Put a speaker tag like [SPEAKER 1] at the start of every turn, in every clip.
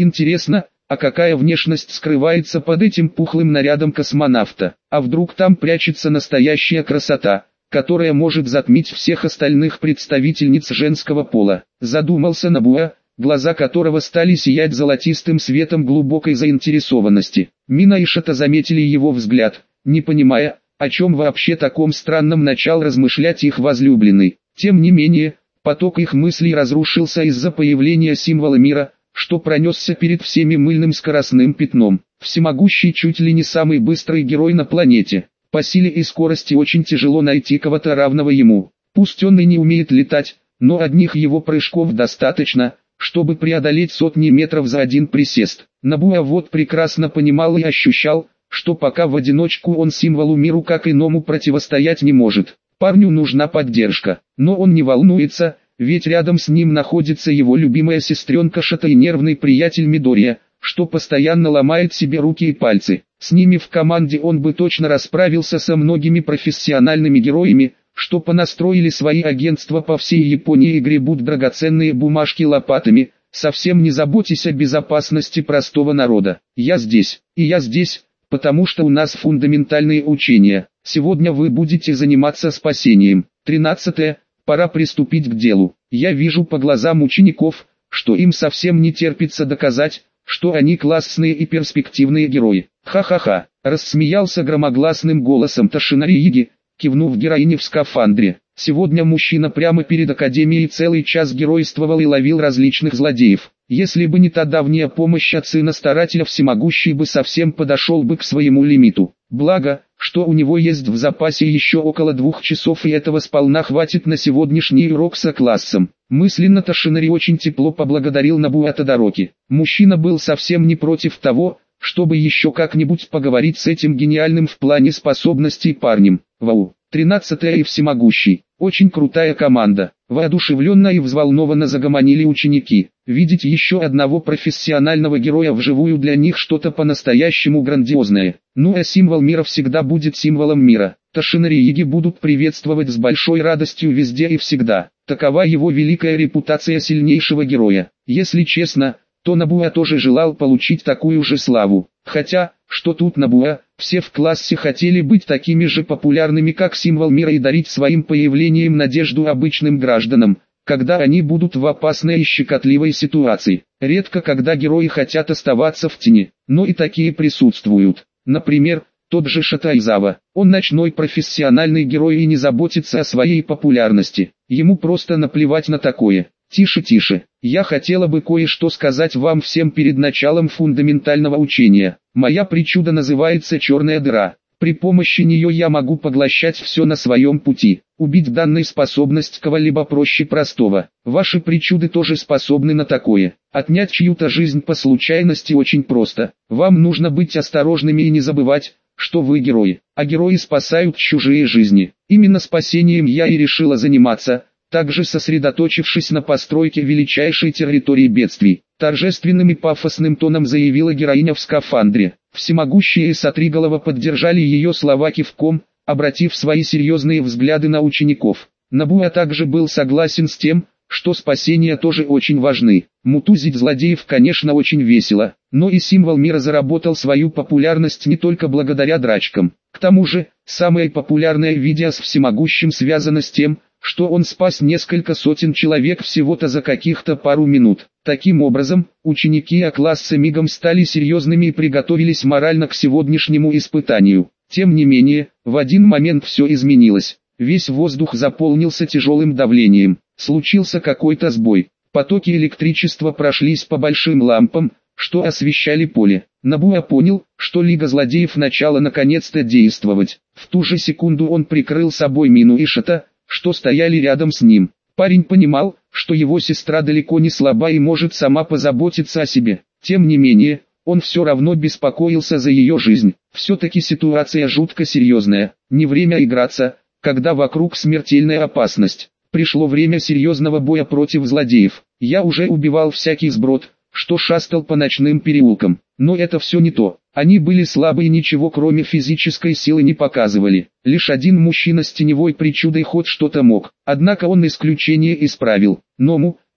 [SPEAKER 1] Интересно, а какая внешность скрывается под этим пухлым нарядом космонавта? А вдруг там прячется настоящая красота, которая может затмить всех остальных представительниц женского пола? Задумался Нобуа, глаза которого стали сиять золотистым светом глубокой заинтересованности. Мина и Шата заметили его взгляд, не понимая, о чем вообще таком странном начал размышлять их возлюбленный. Тем не менее, поток их мыслей разрушился из-за появления символа мира, что пронесся перед всеми мыльным скоростным пятном. Всемогущий чуть ли не самый быстрый герой на планете. По силе и скорости очень тяжело найти кого-то равного ему. Пусть он и не умеет летать, но одних его прыжков достаточно, чтобы преодолеть сотни метров за один присест. Нобуа вот прекрасно понимал и ощущал, что пока в одиночку он символу миру как иному противостоять не может. Парню нужна поддержка, но он не волнуется, ведь рядом с ним находится его любимая сестренка Шата и нервный приятель Мидория, что постоянно ломает себе руки и пальцы. С ними в команде он бы точно расправился со многими профессиональными героями, что понастроили свои агентства по всей Японии и гребут драгоценные бумажки лопатами, совсем не заботясь о безопасности простого народа. Я здесь, и я здесь, потому что у нас фундаментальные учения. Сегодня вы будете заниматься спасением. 13. Пора приступить к делу. Я вижу по глазам учеников, что им совсем не терпится доказать, что они классные и перспективные герои. Ха-ха-ха, рассмеялся громогласным голосом Тошинари Иги, кивнув героине в скафандре. Сегодня мужчина прямо перед академией целый час геройствовал и ловил различных злодеев. Если бы не та давняя помощь от сына-старателя, всемогущий бы совсем подошел бы к своему лимиту. Благо, что у него есть в запасе еще около 2 часов, и этого сполна хватит на сегодняшний урок со классом. Мысленно Тошинари очень тепло поблагодарил Нобуа Тодороки. Мужчина был совсем не против того, чтобы еще как-нибудь поговорить с этим гениальным в плане способностей парнем. Вау! 13 и всемогущий. Очень крутая команда. Воодушевленно и взволнованно загомонили ученики. Видеть еще одного профессионального героя вживую для них что-то по-настоящему грандиозное. Ну а символ мира всегда будет символом мира. Тошинари Иги будут приветствовать с большой радостью везде и всегда. Такова его великая репутация сильнейшего героя. Если честно, то Нобуа тоже желал получить такую же славу. Хотя, что тут Нобуа, все в классе хотели быть такими же популярными, как символ мира, и дарить своим появлением надежду обычным гражданам, когда они будут в опасной и щекотливой ситуации. Редко когда герои хотят оставаться в тени, но и такие присутствуют. Например, тот же Шатайзава. Он ночной профессиональный герой и не заботится о своей популярности. Ему просто наплевать на такое. Тише, тише. Я хотела бы кое-что сказать вам всем перед началом фундаментального учения. Моя причуда называется черная дыра. При помощи нее я могу поглощать все на своем пути. Убить данной способность кого-либо проще простого. Ваши причуды тоже способны на такое. Отнять чью-то жизнь по случайности очень просто. Вам нужно быть осторожными и не забывать, что вы герои. А герои спасают чужие жизни. Именно спасением я и решила заниматься, также сосредоточившись на постройке величайшей территории бедствий. Торжественным и пафосным тоном заявила героиня в скафандре. Всемогущие и Сатриголова поддержали ее слова кивком, обратив свои серьезные взгляды на учеников. Нобуа также был согласен с тем, что спасения тоже очень важны. Мутузить злодеев, конечно, очень весело, но и символ мира заработал свою популярность не только благодаря драчкам. К тому же, самое популярное видео с всемогущим связано с тем, что он спас несколько сотен человек всего-то за каких-то пару минут. Таким образом, ученики А-класса мигом стали серьезными и приготовились морально к сегодняшнему испытанию. Тем не менее, в один момент все изменилось. Весь воздух заполнился тяжелым давлением. Случился какой-то сбой. Потоки электричества прошлись по большим лампам, что освещали поле. Нобуа понял, что Лига Злодеев начала наконец-то действовать. В ту же секунду он прикрыл собой Мину и Шата, что стояли рядом с ним. Парень понимал, что его сестра далеко не слаба и может сама позаботиться о себе. Тем не менее, он все равно беспокоился за ее жизнь. Все-таки ситуация жутко серьезная. Не время играться, когда вокруг смертельная опасность. Пришло время серьезного боя против злодеев. Я уже убивал всякий сброд, что шастал по ночным переулкам. Но это все не то. Они были слабы и ничего кроме физической силы не показывали. Лишь один мужчина с теневой причудой хоть что-то мог. Однако он исключение исправил. Ному,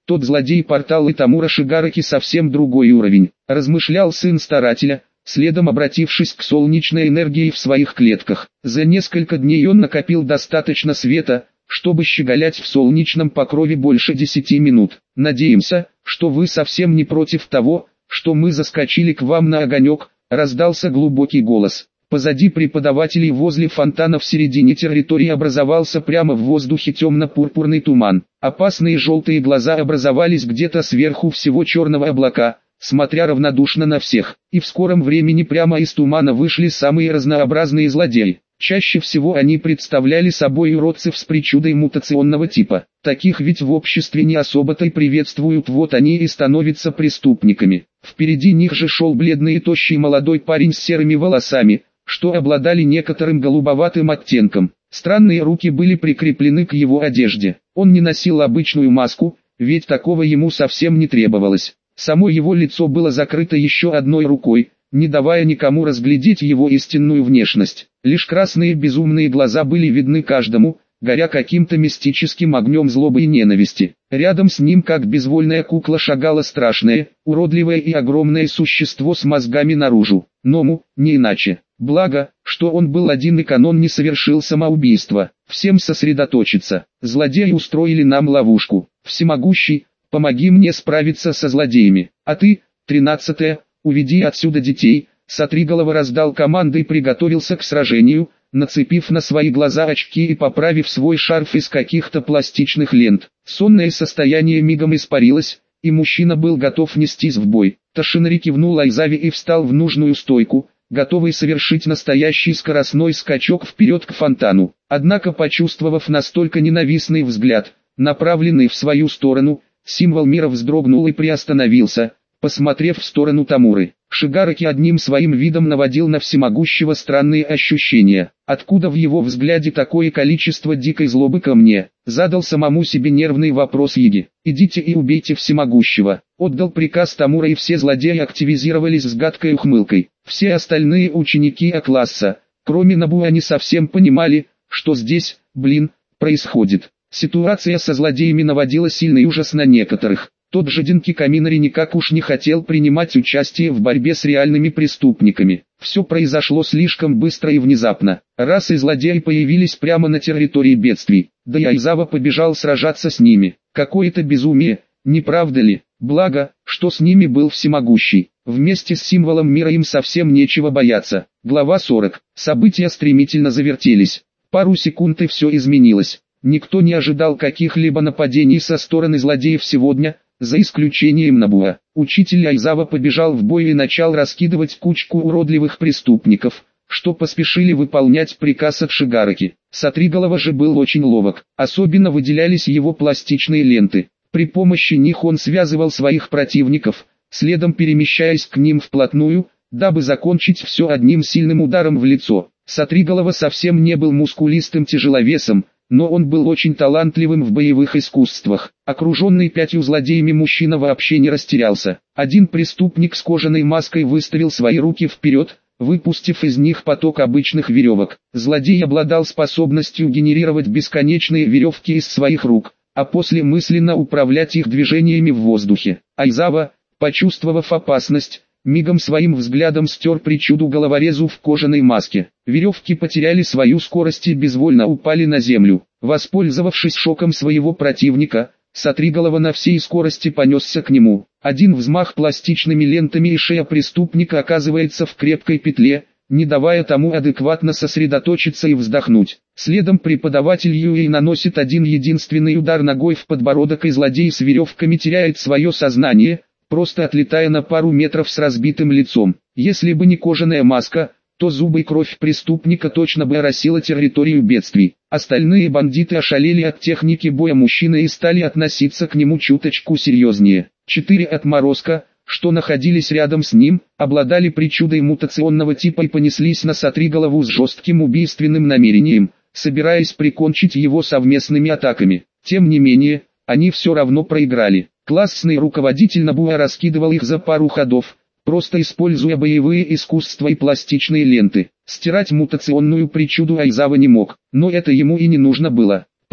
[SPEAKER 1] Тот злодей-портал Итамура Шигараки совсем другой уровень, размышлял сын старателя, следом обратившись к солнечной энергии в своих клетках. За несколько дней он накопил достаточно света, чтобы щеголять в солнечном покрове больше 10 минут. Надеемся, что вы совсем не против того, что мы заскочили к вам на огонек, раздался глубокий голос. Позади преподавателей возле фонтана в середине территории образовался прямо в воздухе темно-пурпурный туман. Опасные желтые глаза образовались где-то сверху всего черного облака, смотря равнодушно на всех. И в скором времени прямо из тумана вышли самые разнообразные злодеи. Чаще всего они представляли собой уродцев с причудой мутационного типа. Таких ведь в обществе не особо-то и приветствуют, вот они и становятся преступниками. Впереди них же шел бледный и тощий молодой парень с серыми волосами, что обладали некоторым голубоватым оттенком. Странные руки были прикреплены к его одежде. Он не носил обычную маску, ведь такого ему совсем не требовалось. Само его лицо было закрыто еще одной рукой, не давая никому разглядеть его истинную внешность. Лишь красные безумные глаза были видны каждому, горя каким-то мистическим огнем злобы и ненависти. Рядом с ним, как безвольная кукла, шагало страшное, уродливое и огромное существо с мозгами наружу. Ному, не иначе. Благо, что он был один и канон не совершил самоубийство. Всем сосредоточиться. Злодеи устроили нам ловушку. Всемогущий, помоги мне справиться со злодеями. А ты, 13-е, уведи отсюда детей. Сотриголова раздал команды и приготовился к сражению, нацепив на свои глаза очки и поправив свой шарф из каких-то пластичных лент. Сонное состояние мигом испарилось, и мужчина был готов нестись в бой. Тошинари кивнул Айзаве и встал в нужную стойку, готовый совершить настоящий скоростной скачок вперед к фонтану. Однако, почувствовав настолько ненавистный взгляд, направленный в свою сторону, символ мира вздрогнул и приостановился, посмотрев в сторону Тамуры. Шигараки одним своим видом наводил на всемогущего странные ощущения. Откуда в его взгляде такое количество дикой злобы ко мне? Задал самому себе нервный вопрос Яги. «Идите и убейте всемогущего». Отдал приказ Тамура, и все злодеи активизировались с гадкой ухмылкой. Все остальные ученики А-класса, кроме Набуа, не совсем понимали, что здесь, происходит. Ситуация со злодеями наводила сильный ужас на некоторых. Тот же Денки Каминари никак уж не хотел принимать участие в борьбе с реальными преступниками. Все произошло слишком быстро и внезапно. Раз и злодеи появились прямо на территории бедствий, да и Айзава побежал сражаться с ними. Какое-то безумие, не правда ли? Благо, что с ними был всемогущий. Вместе с символом мира им совсем нечего бояться. Глава 40. События стремительно завертелись. Пару секунд и все изменилось. Никто не ожидал каких-либо нападений со стороны злодеев сегодня, за исключением Набуа. Учитель Айзава побежал в бой и начал раскидывать кучку уродливых преступников, что поспешили выполнять приказ от Шигараки. Сотриголова же был очень ловок, особенно выделялись его пластичные ленты. При помощи них он связывал своих противников, следом перемещаясь к ним вплотную, дабы закончить все одним сильным ударом в лицо. Сотриголова совсем не был мускулистым тяжеловесом, но он был очень талантливым в боевых искусствах. Окруженный 5 злодеями, мужчина вообще не растерялся. Один преступник с кожаной маской выставил свои руки вперед, выпустив из них поток обычных веревок. Злодей обладал способностью генерировать бесконечные веревки из своих рук, а после мысленно управлять их движениями в воздухе. Айзава, почувствовав опасность, мигом своим взглядом стер причуду головорезу в кожаной маске. Веревки потеряли свою скорость и безвольно упали на землю. Воспользовавшись шоком своего противника, Сотриголова на всей скорости понесся к нему. Один взмах пластичными лентами, и шея преступника оказывается в крепкой петле, не давая тому адекватно сосредоточиться и вздохнуть. Следом преподаватель Юэй наносит один единственный удар ногой в подбородок, и злодей с веревками теряет свое сознание, просто отлетая на пару метров с разбитым лицом. Если бы не кожаная маска, то зубы и кровь преступника точно бы оросила территорию бедствий. Остальные бандиты ошалели от техники боя мужчины и стали относиться к нему чуточку серьезнее. 4 отморозка, что находились рядом с ним, обладали причудой мутационного типа и понеслись на Сотриголову с жестким убийственным намерением, собираясь прикончить его совместными атаками. Тем не менее, они все равно проиграли. Классный руководитель Набуа раскидывал их за пару ходов, просто используя боевые искусства и пластичные ленты. Стирать мутационную причуду Айзава не мог, но это ему и не нужно было.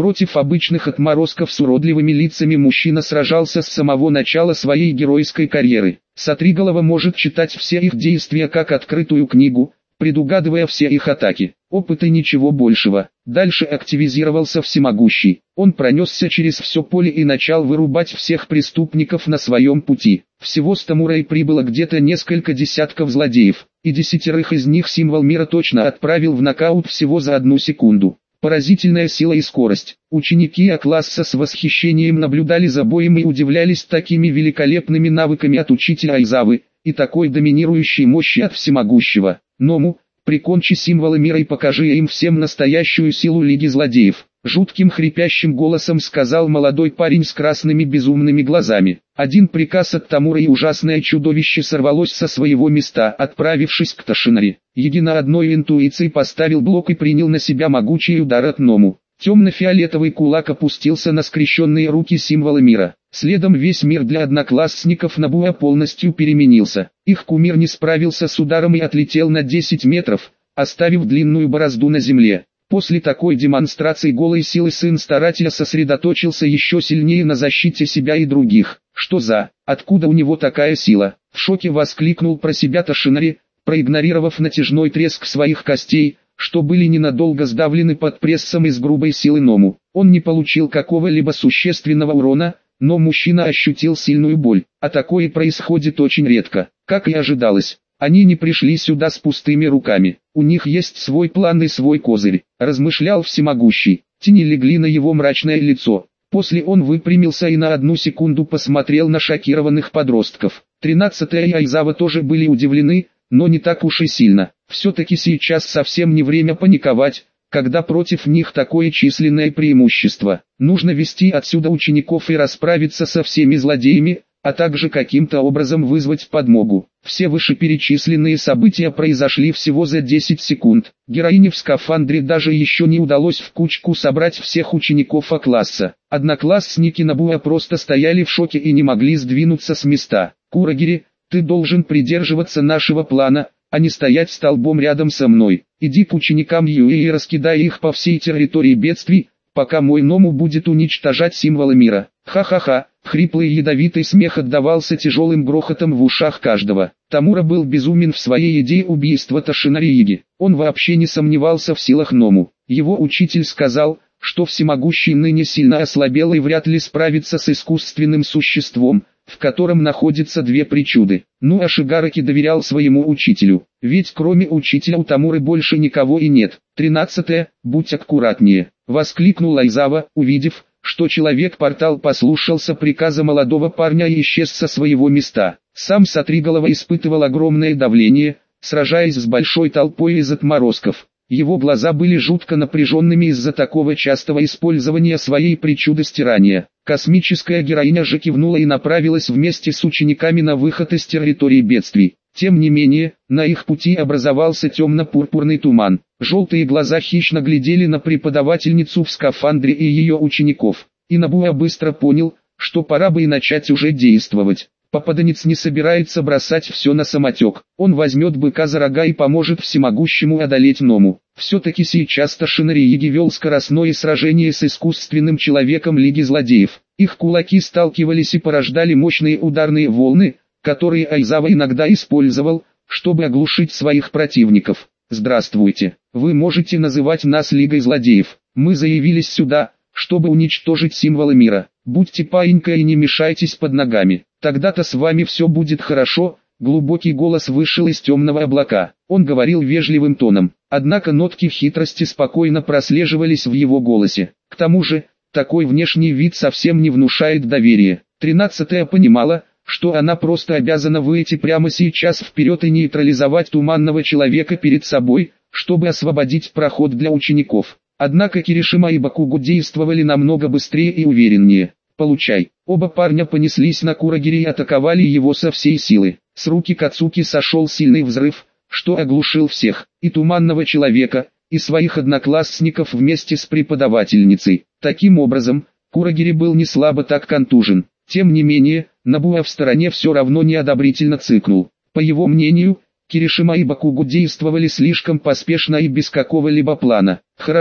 [SPEAKER 1] Против обычных отморозков с уродливыми лицами мужчина сражался с самого начала своей геройской карьеры. Сотриголова может читать все их действия как открытую книгу, предугадывая все их атаки. Опыт и ничего большего. Дальше активизировался Всемогущий. Он пронесся через все поле и начал вырубать всех преступников на своем пути. Всего с Тамурой прибыло где-то несколько десятков злодеев, и 10 из них символ мира точно отправил в нокаут всего за 1 секунду. Поразительная сила и скорость. Ученики А-класса с восхищением наблюдали за боем и удивлялись такими великолепными навыками от учителя Айзавы, и такой доминирующей мощи от Всемогущего. Ному, прикончи символы мира и покажи им всем настоящую силу Лиги Злодеев. Жутким хрипящим голосом сказал молодой парень с красными безумными глазами. Один приказ от Тамуры и ужасное чудовище сорвалось со своего места, отправившись к Тошинари. Яги на одной интуиции поставил блок и принял на себя могучий удар от Ному. Темно-фиолетовый кулак опустился на скрещенные руки символы мира. Следом весь мир для одноклассников Набуа полностью переменился. Их кумир не справился с ударом и отлетел на 10 метров, оставив длинную борозду на земле. После такой демонстрации голой силы сын старателя сосредоточился еще сильнее на защите себя и других. Что за? Откуда у него такая сила? В шоке воскликнул про себя Тошинари, проигнорировав натяжной треск своих костей, что были ненадолго сдавлены под прессом из грубой силы Ному. Он не получил какого-либо существенного урона, но мужчина ощутил сильную боль, а такое происходит очень редко. Как и ожидалось, они не пришли сюда с пустыми руками. У них есть свой план и свой козырь, размышлял Всемогущий. Тени легли на его мрачное лицо. После он выпрямился и на 1 секунду посмотрел на шокированных подростков. 13-я и Айзава тоже были удивлены, но не так уж и сильно. Все-таки сейчас совсем не время паниковать, когда против них такое численное преимущество. Нужно вести отсюда учеников и расправиться со всеми злодеями, а также каким-то образом вызвать подмогу. Все вышеперечисленные события произошли всего за 10 секунд. Героине в скафандре даже еще не удалось в кучку собрать всех учеников А-класса. Одноклассники Набуа просто стояли в шоке и не могли сдвинуться с места. «Курагири, ты должен придерживаться нашего плана, а не стоять столбом рядом со мной. Иди к ученикам Юи и раскидай их по всей территории бедствий, пока мой Ному будет уничтожать символы мира». Ха-ха-ха, хриплый и ядовитый смех отдавался тяжелым грохотом в ушах каждого. Тамура был безумен в своей идее убийства Тошинари Яги. Он вообще не сомневался в силах Ному. Его учитель сказал, что Всемогущий ныне сильно ослабел и вряд ли справится с искусственным существом, в котором находятся 2 причуды. Ну а Шигараки доверял своему учителю, ведь кроме учителя у Тамуры больше никого и нет. 13-е, будь аккуратнее, воскликнул Айзава, увидев, что человек-портал послушался приказа молодого парня и исчез со своего места. Сам Сотриголова испытывал огромное давление, сражаясь с большой толпой из отморозков. Его глаза были жутко напряженными из-за такого частого использования своей причуды стирания. Космическая героиня же кивнула и направилась вместе с учениками на выход из территории бедствий. Тем не менее, на их пути образовался темно-пурпурный туман. Желтые глаза хищно глядели на преподавательницу в скафандре и ее учеников. И Набуа быстро понял, что пора бы и начать уже действовать. Попаданец не собирается бросать все на самотек. Он возьмет быка за рога и поможет Всемогущему одолеть Ному. Все-таки сейчас Тошинари Яги вел скоростное сражение с искусственным человеком Лиги Злодеев. Их кулаки сталкивались и порождали мощные ударные волны, которые Айзава иногда использовал, чтобы оглушить своих противников. «Здравствуйте, вы можете называть нас Лигой Злодеев. Мы заявились сюда, чтобы уничтожить символы мира. Будьте паинька и не мешайтесь под ногами. Тогда-то с вами все будет хорошо». Глубокий голос вышел из темного облака. Он говорил вежливым тоном, однако нотки хитрости спокойно прослеживались в его голосе. К тому же, такой внешний вид совсем не внушает доверия. 13-я понимала, что она просто обязана выйти прямо сейчас вперед и нейтрализовать туманного человека перед собой, чтобы освободить проход для учеников. Однако Киришима и Бакугу действовали намного быстрее и увереннее. «Получай». Оба парня понеслись на Курагири и атаковали его со всей силы. С руки Кацуки сошел сильный взрыв, что оглушил всех, и туманного человека, и своих одноклассников вместе с преподавательницей. Таким образом, Курагири был не слабо так контужен. Тем не менее, Набуа в стороне все равно неодобрительно цыкнул. По его мнению, Киришима и Бакугу действовали слишком поспешно и без какого-либо плана. Хорошо,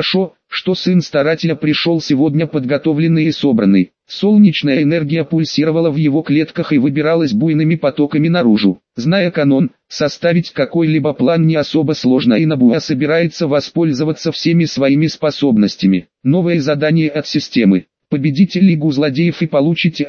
[SPEAKER 1] что сын старателя пришел сегодня подготовленный и собранный. Солнечная энергия пульсировала в его клетках и выбиралась буйными потоками наружу. Зная канон, составить какой-либо план не особо сложно, и Набуа собирается воспользоваться всеми своими способностями. Новое задание от системы. Победите Лигу злодеев и получите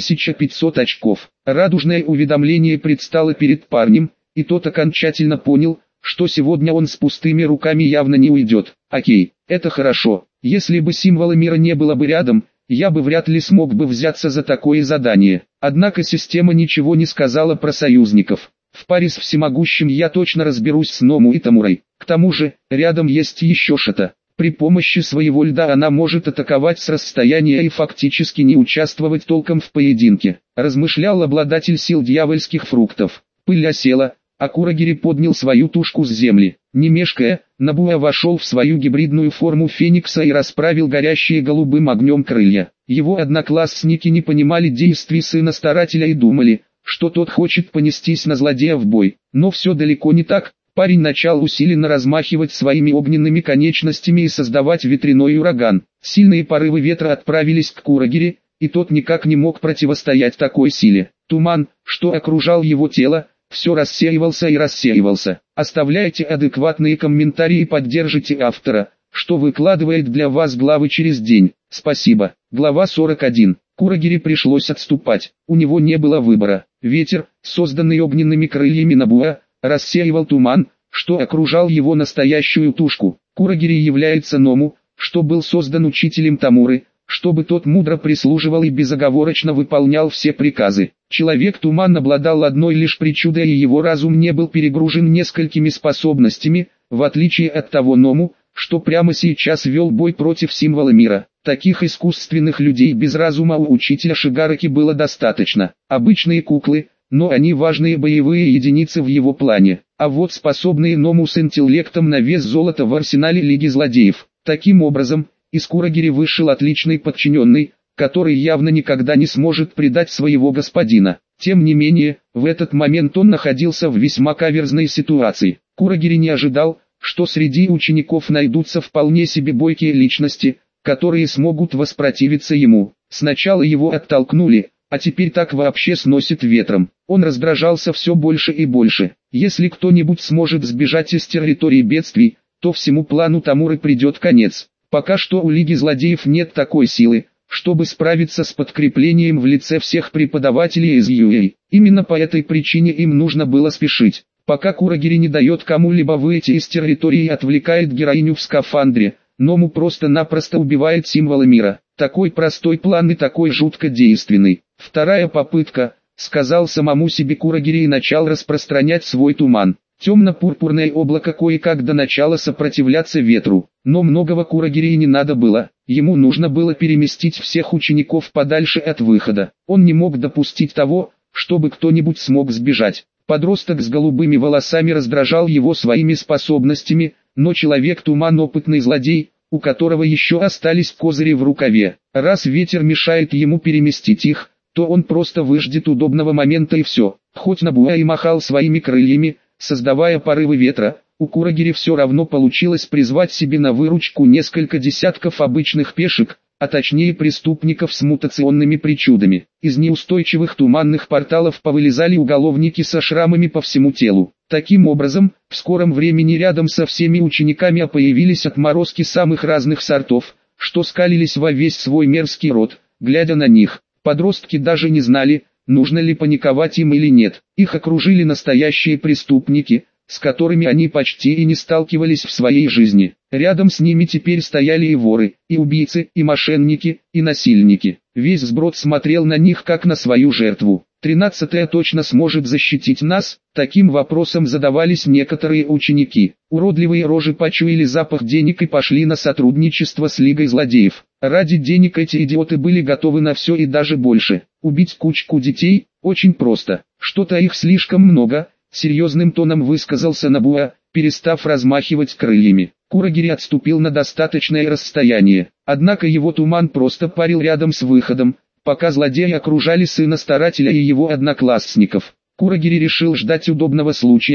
[SPEAKER 1] 1500 очков. Радужное уведомление предстало перед парнем, и тот окончательно понял, что сегодня он с пустыми руками явно не уйдет. Окей, это хорошо. Если бы символа мира не было бы рядом, я бы вряд ли смог бы взяться за такое задание. Однако система ничего не сказала про союзников. В паре с всемогущим я точно разберусь с Ному и Тамурой. К тому же, рядом есть еще что-то. При помощи своего льда она может атаковать с расстояния и фактически не участвовать толком в поединке. Размышлял обладатель сил дьявольских фруктов. Пыль осела, а Курагири поднял свою тушку с земли. Не мешкая, Набуа вошел в свою гибридную форму феникса и расправил горящие голубым огнем крылья. Его одноклассники не понимали действий сына старателя и думали, что тот хочет понестись на злодея в бой. Но все далеко не так. Парень начал усиленно размахивать своими огненными конечностями и создавать ветряной ураган. Сильные порывы ветра отправились к Курагири, и тот никак не мог противостоять такой силе. Туман, что окружал его тело, все рассеивался и рассеивался. Оставляйте адекватные комментарии и поддержите автора, что выкладывает для вас главы через день. Спасибо. Глава 41. Курагири пришлось отступать. У него не было выбора. Ветер, созданный огненными крыльями Набуа, рассеивал туман, что окружал его настоящую тушку. Курагири является Ному, что был создан учителем Тамуры, чтобы тот мудро прислуживал и безоговорочно выполнял все приказы. Человек-туман обладал одной лишь причудой, и его разум не был перегружен несколькими способностями, в отличие от того Ному, что прямо сейчас вел бой против символа мира. Таких искусственных людей без разума у учителя Шигараки было достаточно. Обычные куклы, но они важные боевые единицы в его плане. А вот способные Ному с интеллектом на вес золота в арсенале Лиги злодеев. Таким образом, из Курагири вышел отличный подчиненный, который явно никогда не сможет предать своего господина. Тем не менее, в этот момент он находился в весьма каверзной ситуации. Курагири не ожидал, что среди учеников найдутся вполне себе бойкие личности, которые смогут воспротивиться ему. Сначала его оттолкнули, а теперь так вообще сносит ветром. Он раздражался все больше и больше. Если кто-нибудь сможет сбежать из территории бедствий, то всему плану Тамуры придет конец. Пока что у Лиги злодеев нет такой силы, чтобы справиться с подкреплением в лице всех преподавателей из UA. Именно по этой причине им нужно было спешить. Пока Курагири не дает кому-либо выйти из территории и отвлекает героиню в скафандре, Ному просто-напросто убивает символы мира. Такой простой план и такой жутко действенный. Вторая попытка, сказал самому себе Курагири и начал распространять свой туман. Темно-пурпурное облако кое-как до начала сопротивляться ветру, но многого Курагири не надо было. Ему нужно было переместить всех учеников подальше от выхода. Он не мог допустить того, чтобы кто-нибудь смог сбежать. Подросток с голубыми волосами раздражал его своими способностями, но человек-туман опытный злодей, у которого еще остались козыри в рукаве. Раз ветер мешает ему переместить их, то он просто выждет удобного момента и все. Хоть Набуа и махал своими крыльями, создавая порывы ветра, у Курагири все равно получилось призвать себе на выручку несколько десятков обычных пешек, а точнее преступников с мутационными причудами. Из неустойчивых туманных порталов повылезали уголовники со шрамами по всему телу. Таким образом, в скором времени рядом со всеми учениками появились отморозки самых разных сортов, что скалились во весь свой мерзкий рот. Глядя на них, подростки даже не знали, нужно ли паниковать им или нет. Их окружили настоящие преступники, с которыми они почти и не сталкивались в своей жизни. Рядом с ними теперь стояли и воры, и убийцы, и мошенники, и насильники. Весь сброд смотрел на них как на свою жертву. 13-я точно сможет защитить нас? Таким вопросом задавались некоторые ученики. Уродливые рожи почуяли запах денег и пошли на сотрудничество с Лигой злодеев. Ради денег эти идиоты были готовы на все и даже больше. Убить кучку детей? Очень просто. Что-то их слишком много. Серьезным тоном высказался Набуа, перестав размахивать крыльями. Курагири отступил на достаточное расстояние. Однако его туман просто парил рядом с выходом, пока злодеи окружали сына старателя и его одноклассников. Курагири решил ждать удобного случая,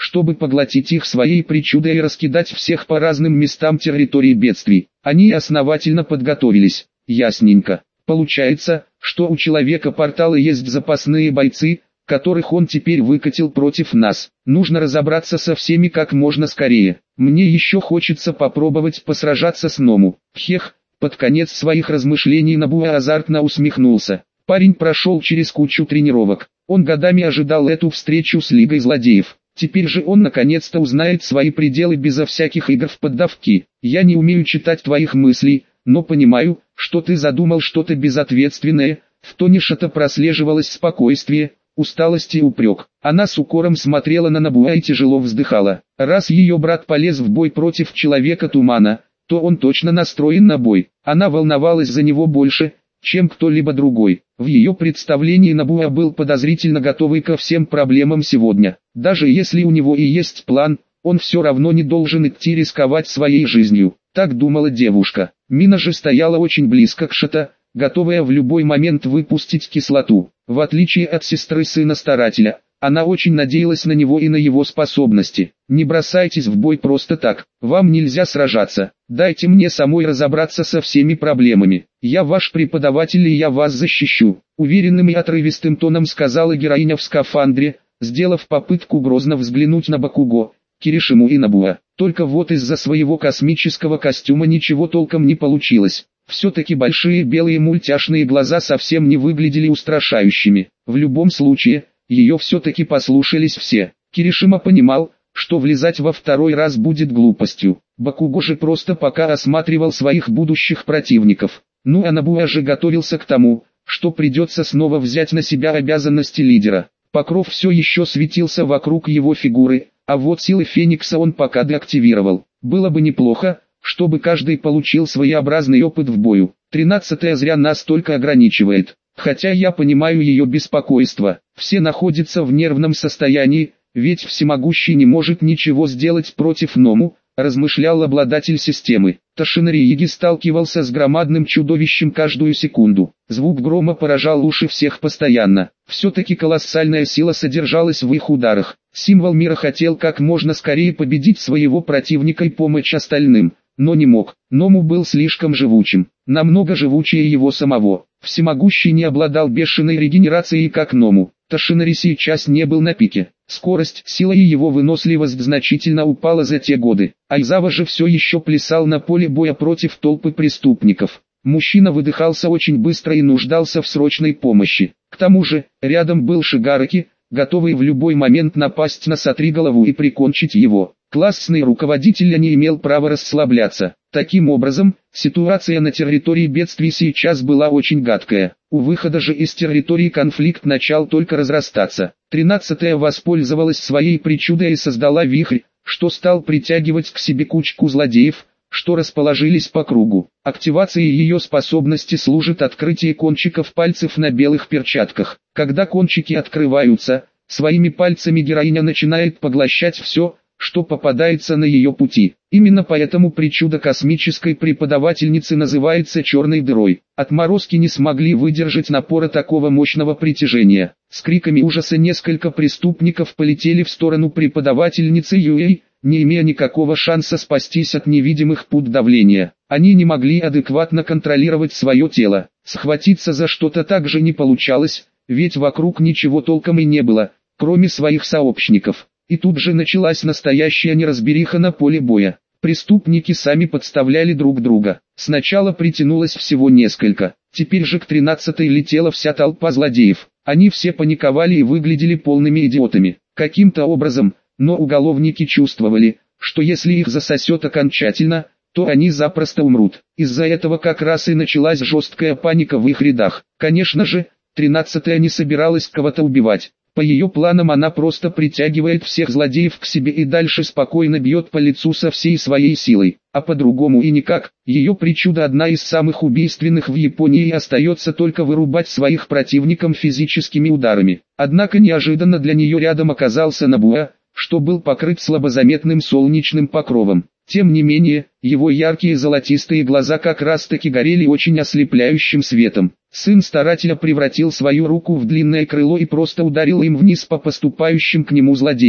[SPEAKER 1] чтобы поглотить их своей причудой и раскидать всех по разным местам территории бедствий. Они основательно подготовились. Ясненько. Получается, что у Человека-портала есть запасные бойцы, которых он теперь выкатил против нас. Нужно разобраться со всеми как можно скорее. Мне еще хочется попробовать посражаться с Ному. Хех, под конец своих размышлений Набуа азартно усмехнулся. Парень прошел через кучу тренировок. Он годами ожидал эту встречу с Лигой злодеев. Теперь же он наконец-то узнает свои пределы безо всяких игр в поддавки. Я не умею читать твоих мыслей, но понимаю, что ты задумал что-то безответственное. В тоне Шата прослеживалось спокойствие, усталость и упрек. Она с укором смотрела на Набуа и тяжело вздыхала. Раз ее брат полез в бой против Человека-тумана, то он точно настроен на бой. Она волновалась за него больше, чем кто-либо другой. В ее представлении Набуа был подозрительно готовый ко всем проблемам сегодня. Даже если у него и есть план, он все равно не должен идти рисковать своей жизнью. Так думала девушка. Мина же стояла очень близко к Шата, готовая в любой момент выпустить кислоту. В отличие от сестры сына старателя, она очень надеялась на него и на его способности. Не бросайтесь в бой просто так, вам нельзя сражаться. Дайте мне самой разобраться со всеми проблемами. Я ваш преподаватель и я вас защищу. Уверенным и отрывистым тоном сказала героиня в скафандре, сделав попытку грозно взглянуть на Бакуго, Киришиму и Набуа. Только вот из-за своего космического костюма ничего толком не получилось. Все-таки большие белые мультяшные глаза совсем не выглядели устрашающими. В любом случае, ее все-таки послушались все. Киришима понимал, что влезать во второй раз будет глупостью. Бакуго же просто пока осматривал своих будущих противников. Ну а Набуа же готовился к тому, что придется снова взять на себя обязанности лидера. Покров все еще светился вокруг его фигуры, а вот силы Феникса он пока деактивировал. Было бы неплохо, чтобы каждый получил своеобразный опыт в бою. 13-я зря нас только ограничивает. Хотя я понимаю ее беспокойство. Все находятся в нервном состоянии, ведь всемогущий не может ничего сделать против Ному, размышлял обладатель системы. Тошинари сталкивался с громадным чудовищем каждую секунду. Звук грома поражал уши всех постоянно. Все-таки колоссальная сила содержалась в их ударах. Символ мира хотел как можно скорее победить своего противника и помочь остальным, но не мог. Ному был слишком живучим, намного живучее его самого. Всемогущий не обладал бешеной регенерацией как Ному. Тошинари сейчас не был на пике. Скорость, сила и его выносливость значительно упала за те годы. Айзава же все еще плясал на поле боя против толпы преступников. Мужчина выдыхался очень быстро и нуждался в срочной помощи. К тому же, рядом был Шигараки, готовый в любой момент напасть на Сатриголову и прикончить его. Классный руководитель не имел права расслабляться. Таким образом, ситуация на территории бедствий сейчас была очень гадкая. У выхода же из территории конфликт начал только разрастаться. 13-я воспользовалась своей причудой и создала вихрь, что стал притягивать к себе кучку злодеев, что расположились по кругу. Активацией ее способности служит открытие кончиков пальцев на белых перчатках. Когда кончики открываются, своими пальцами героиня начинает поглощать все, что попадается на ее пути. Именно поэтому причуда космической преподавательницы называется черной дырой. Отморозки не смогли выдержать напора такого мощного притяжения. С криками ужаса несколько преступников полетели в сторону преподавательницы Юэй, не имея никакого шанса спастись от невидимых пут давления. Они не могли адекватно контролировать свое тело. Схватиться за что-то также не получалось, ведь вокруг ничего толком и не было, кроме своих сообщников. И тут же началась настоящая неразбериха на поле боя. Преступники сами подставляли друг друга. Сначала притянулось всего несколько, теперь же к 13-й летела вся толпа злодеев. Они все паниковали и выглядели полными идиотами. Каким-то образом, но уголовники чувствовали, что если их засосет окончательно, то они запросто умрут. Из-за этого как раз и началась жесткая паника в их рядах. Конечно же, 13-я не собиралась кого-то убивать. По ее планам она просто притягивает всех злодеев к себе и дальше спокойно бьет по лицу со всей своей силой. А по-другому и никак. Ее причуда одна из самых убийственных в Японии и остается только вырубать своих противников физическими ударами. Однако неожиданно для нее рядом оказался Набуа, что был покрыт слабозаметным солнечным покровом. Тем не менее, его яркие золотистые глаза как раз таки горели очень ослепляющим светом. Сын старателя превратил свою руку в длинное крыло и просто ударил им вниз по поступающим к нему злодеям.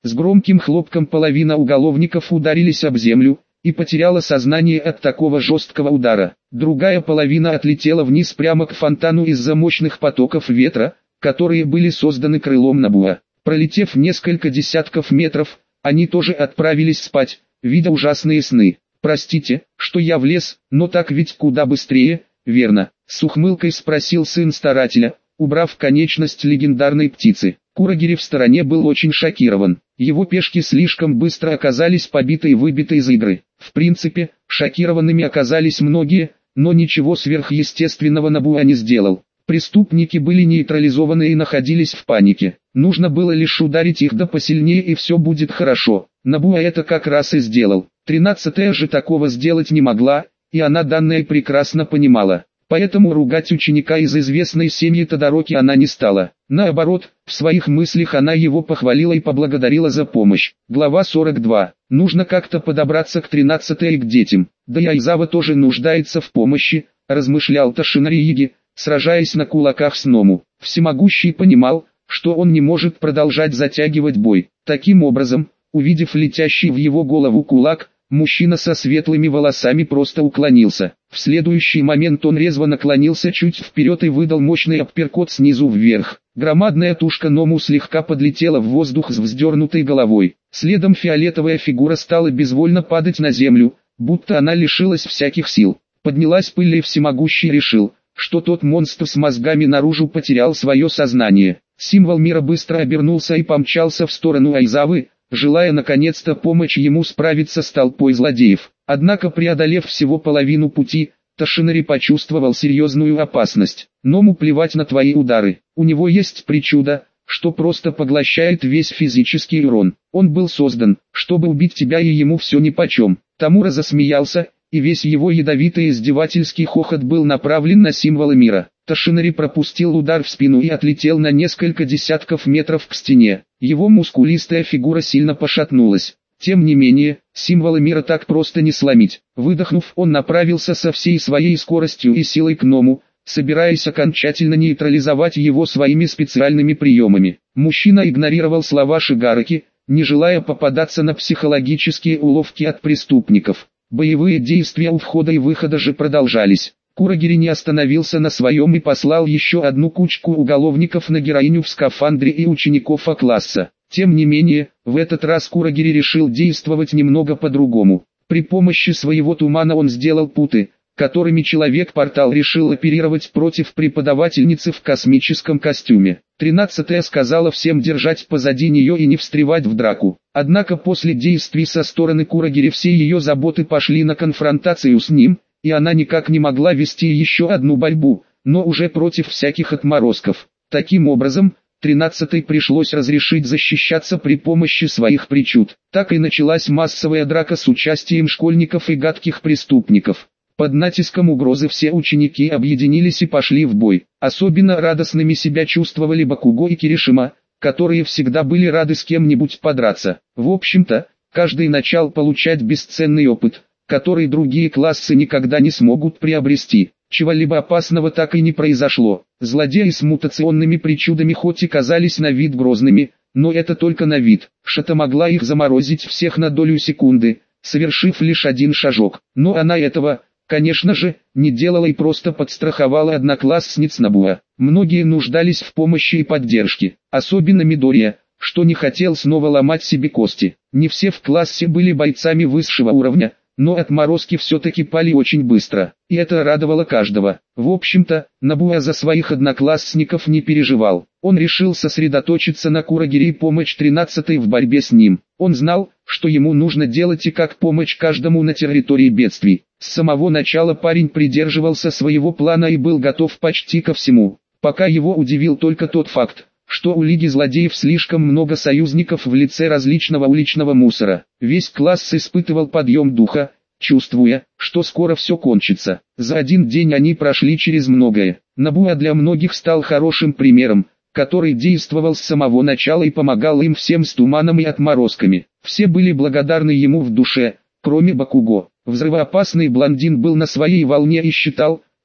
[SPEAKER 1] С громким хлопком половина уголовников ударились об землю и потеряла сознание от такого жесткого удара. Другая половина отлетела вниз прямо к фонтану из-за мощных потоков ветра, которые были созданы крылом Набуа. Пролетев несколько десятков метров, они тоже отправились спать, видя ужасные сны. «Простите, что я влез, но так ведь куда быстрее, верно?» — с ухмылкой спросил сын старателя, убрав конечность легендарной птицы. Курагири в стороне был очень шокирован. Его пешки слишком быстро оказались побиты и выбиты из игры. В принципе, шокированными оказались многие, но ничего сверхъестественного Набуа не сделал. Преступники были нейтрализованы и находились в панике. Нужно было лишь ударить их да посильнее, и все будет хорошо. Набуа это как раз и сделал. 13-я же такого сделать не могла, и она данное прекрасно понимала. Поэтому ругать ученика из известной семьи Тодороки она не стала. Наоборот, в своих мыслях она его похвалила и поблагодарила за помощь. Глава 42. Нужно как-то подобраться к 13-й и к детям. Да и Айзава тоже нуждается в помощи, размышлял Тошинари Иги, сражаясь на кулаках с Ному. Всемогущий понимал, что он не может продолжать затягивать бой. Таким образом, увидев летящий в его голову кулак, мужчина со светлыми волосами просто уклонился. В следующий момент он резво наклонился чуть вперед и выдал мощный апперкот снизу вверх. Громадная тушка Ному слегка подлетела в воздух с вздернутой головой. Следом фиолетовая фигура стала безвольно падать на землю, будто она лишилась всяких сил. Поднялась пыль, и всемогущий решил, что тот монстр с мозгами наружу потерял свое сознание. Символ мира быстро обернулся и помчался в сторону Айзавы, желая наконец-то помочь ему справиться с толпой злодеев. Однако, преодолев всего половину пути, Тошинари почувствовал серьезную опасность. Ному плевать на твои удары. У него есть причуда, что просто поглощает весь физический урон. Он был создан, чтобы убить тебя, и ему все нипочем. Тамура засмеялся, и весь его ядовитый издевательский хохот был направлен на символы мира. Тошинари пропустил удар в спину и отлетел на несколько десятков метров к стене. Его мускулистая фигура сильно пошатнулась. Тем не менее, символы мира так просто не сломить. Выдохнув, он направился со всей своей скоростью и силой к Ному, собираясь окончательно нейтрализовать его своими специальными приемами. Мужчина игнорировал слова Шигараки, не желая попадаться на психологические уловки от преступников. Боевые действия у входа и выхода же продолжались. Курагири не остановился на своем и послал еще одну кучку уголовников на героиню в скафандре и учеников А-класса. Тем не менее, в этот раз Курагири решил действовать немного по-другому. При помощи своего тумана он сделал путы, которыми Человек-портал решил оперировать против преподавательницы в космическом костюме. 13-я сказала всем держать позади нее и не встревать в драку. Однако после действий со стороны Курагири все ее заботы пошли на конфронтацию с ним, и она никак не могла вести еще одну борьбу, но уже против всяких отморозков. Таким образом, 13-й пришлось разрешить защищаться при помощи своих причуд. Так и началась массовая драка с участием школьников и гадких преступников. Под натиском угрозы все ученики объединились и пошли в бой. Особенно радостными себя чувствовали Бакуго и Киришима, которые всегда были рады с кем-нибудь подраться. В общем-то, каждый начал получать бесценный опыт, который другие классы никогда не смогут приобрести. Чего-либо опасного так и не произошло. Злодеи с мутационными причудами хоть и казались на вид грозными, но это только на вид. Шата могла их заморозить всех на долю секунды, совершив лишь один шажок. Но она этого, конечно же, не делала и просто подстраховала одноклассниц Набуа. Многие нуждались в помощи и поддержке, особенно Мидория, что не хотел снова ломать себе кости. Не все в классе были бойцами высшего уровня, но отморозки все-таки пали очень быстро, и это радовало каждого. В общем-то, Набуа за своих одноклассников не переживал. Он решил сосредоточиться на Курагири и помочь 13-й в борьбе с ним. Он знал, что ему нужно делать и как помочь каждому на территории бедствий. С самого начала парень придерживался своего плана и был готов почти ко всему. Пока его удивил только тот факт, что у Лиги Злодеев слишком много союзников в лице различного уличного мусора. Весь класс испытывал подъем духа, чувствуя, что скоро все кончится. За один день они прошли через многое. Набуа для многих стал хорошим примером, который действовал с самого начала и помогал им всем с туманом и отморозками. Все были благодарны ему в душе, кроме Бакуго. Взрывоопасный блондин был на своей волне и считал,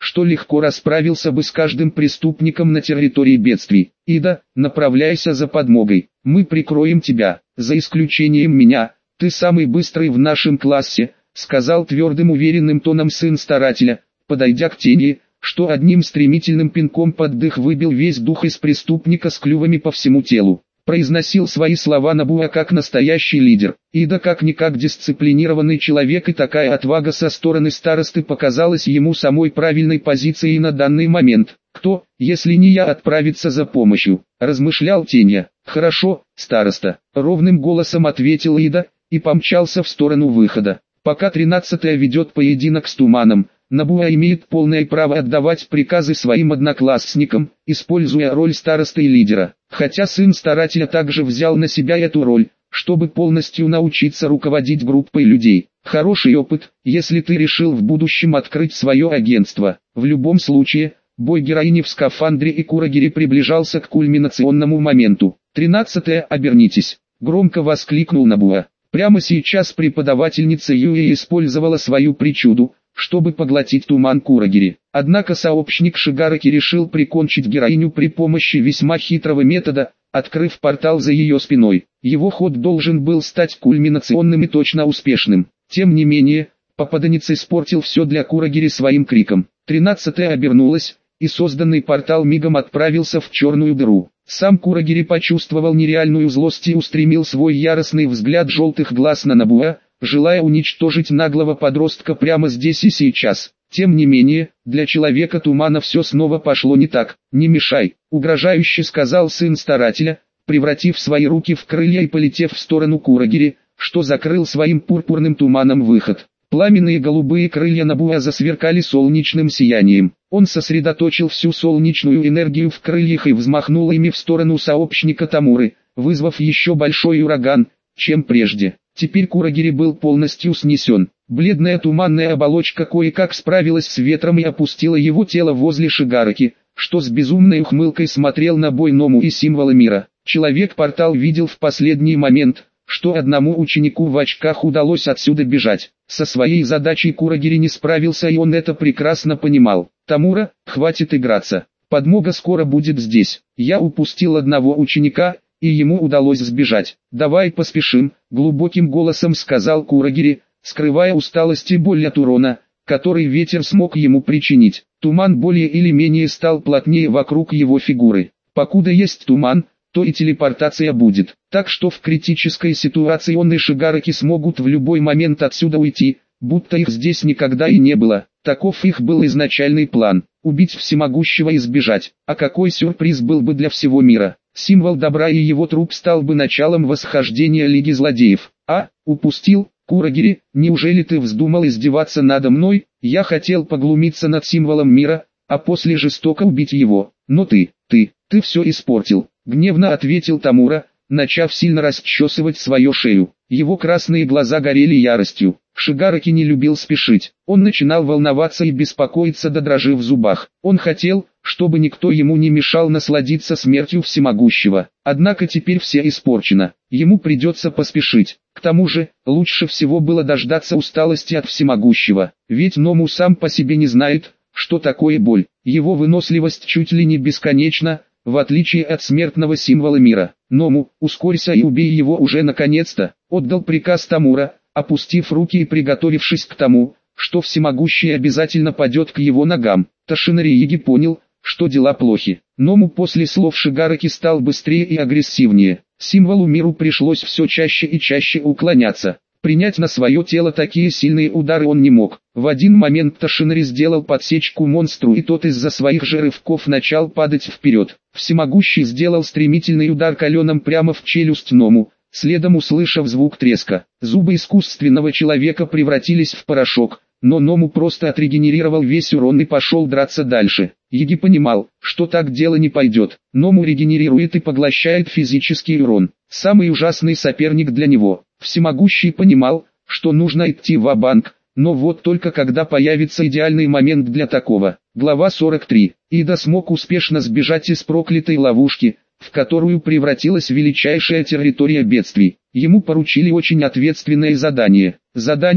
[SPEAKER 1] что легко расправился бы с каждым преступником на территории бедствий. Ида, направляйся за подмогой, мы прикроем тебя, за исключением меня, ты самый быстрый в нашем классе, сказал твердым уверенным тоном сын старателя, подойдя к тени, что одним стремительным пинком под дых выбил весь дух из преступника с клювами по всему телу. Произносил свои слова Набуа как настоящий лидер. Ида как-никак дисциплинированный человек, и такая отвага со стороны старосты показалась ему самой правильной позицией на данный момент. «Кто, если не я, отправится за помощью?» – размышлял Тенья. «Хорошо, староста», – ровным голосом ответил Ида, и помчался в сторону выхода. Пока 13-я ведет поединок с Туманом, Набуа имеет полное право отдавать приказы своим одноклассникам, используя роль старосты и лидера. Хотя сын старателя также взял на себя эту роль, чтобы полностью научиться руководить группой людей. Хороший опыт, если ты решил в будущем открыть свое агентство. В любом случае, бой героини в скафандре и Курогире приближался к кульминационному моменту. 13-я, обернитесь, громко воскликнул Набуа. Прямо сейчас преподавательница Юи использовала свою причуду, чтобы поглотить туман Курогири. Однако сообщник Шигараки решил прикончить героиню при помощи весьма хитрого метода, открыв портал за ее спиной. Его ход должен был стать кульминационным и точно успешным. Тем не менее, попаданец испортил все для Курогири своим криком. 13-я обернулась, и созданный портал мигом отправился в черную дыру. Сам Курогири почувствовал нереальную злость и устремил свой яростный взгляд желтых глаз на Набуа, желая уничтожить наглого подростка прямо здесь и сейчас. Тем не менее, для человека тумана все снова пошло не так. «Не мешай», — угрожающе сказал сын старателя, превратив свои руки в крылья и полетев в сторону Курогири, что закрыл своим пурпурным туманом выход. Пламенные голубые крылья Набуа засверкали солнечным сиянием. Он сосредоточил всю солнечную энергию в крыльях и взмахнул ими в сторону сообщника Тамуры, вызвав еще большой ураган, чем прежде. Теперь Курогири был полностью снесен. Бледная туманная оболочка кое-как справилась с ветром и опустила его тело возле Шигараки, что с безумной ухмылкой смотрел на бой Ному и символы мира. Человек-портал видел в последний момент, что одному ученику в очках удалось отсюда бежать. Со своей задачей Курогири не справился, и он это прекрасно понимал. «Тамура, хватит играться. Подмога скоро будет здесь. Я упустил одного ученика, и ему удалось сбежать. Давай поспешим», — глубоким голосом сказал Курогири, скрывая усталость и боль от урона, который ветер смог ему причинить. Туман более или менее стал плотнее вокруг его фигуры. Покуда есть туман, то и телепортация будет. Так что в критической ситуации он и Шигараки смогут в любой момент отсюда уйти, будто их здесь никогда и не было. Таков их был изначальный план – убить всемогущего и сбежать. А какой сюрприз был бы для всего мира? Символ добра и его труп стал бы началом восхождения Лиги Злодеев. Упустил, Курогири, неужели ты вздумал издеваться надо мной? Я хотел поглумиться над символом мира, а после жестоко убить его. Но ты все испортил. Гневно ответил Тамура, начав сильно расчесывать свою шею. Его красные глаза горели яростью. Шигараки не любил спешить. Он начинал волноваться и беспокоиться до дрожи в зубах. Он хотел, чтобы никто ему не мешал насладиться смертью всемогущего. Однако теперь все испорчено. Ему придется поспешить. К тому же, лучше всего было дождаться усталости от всемогущего. Ведь Ному сам по себе не знает, что такое боль. Его выносливость чуть ли не бесконечна, в отличие от смертного символа мира. Ному, ускорься и убей его уже наконец-то, отдал приказ Тамура, опустив руки и приготовившись к тому, что всемогущий обязательно падет к его ногам. Тошинари Яги понял, что дела плохи. Ному после слов Шигараки стал быстрее и агрессивнее. Символу миру пришлось все чаще и чаще уклоняться. Принять на свое тело такие сильные удары он не мог. В один момент Тошинари сделал подсечку монстру, и тот из-за своих же рывков начал падать вперед. Всемогущий сделал стремительный удар коленом прямо в челюсть Ному, следом услышав звук треска. Зубы искусственного человека превратились в порошок, но Ному просто отрегенерировал весь урон и пошел драться дальше. Яги понимал, что так дело не пойдет. Ному регенерирует и поглощает физический урон. Самый ужасный соперник для него. Всемогущий понимал, что нужно идти ва-банк, но вот только когда появится идеальный момент для такого. Глава 43. Ида смог успешно сбежать из проклятой ловушки, в которую превратилась величайшая территория бедствий. Ему поручили очень ответственное задание. Задание,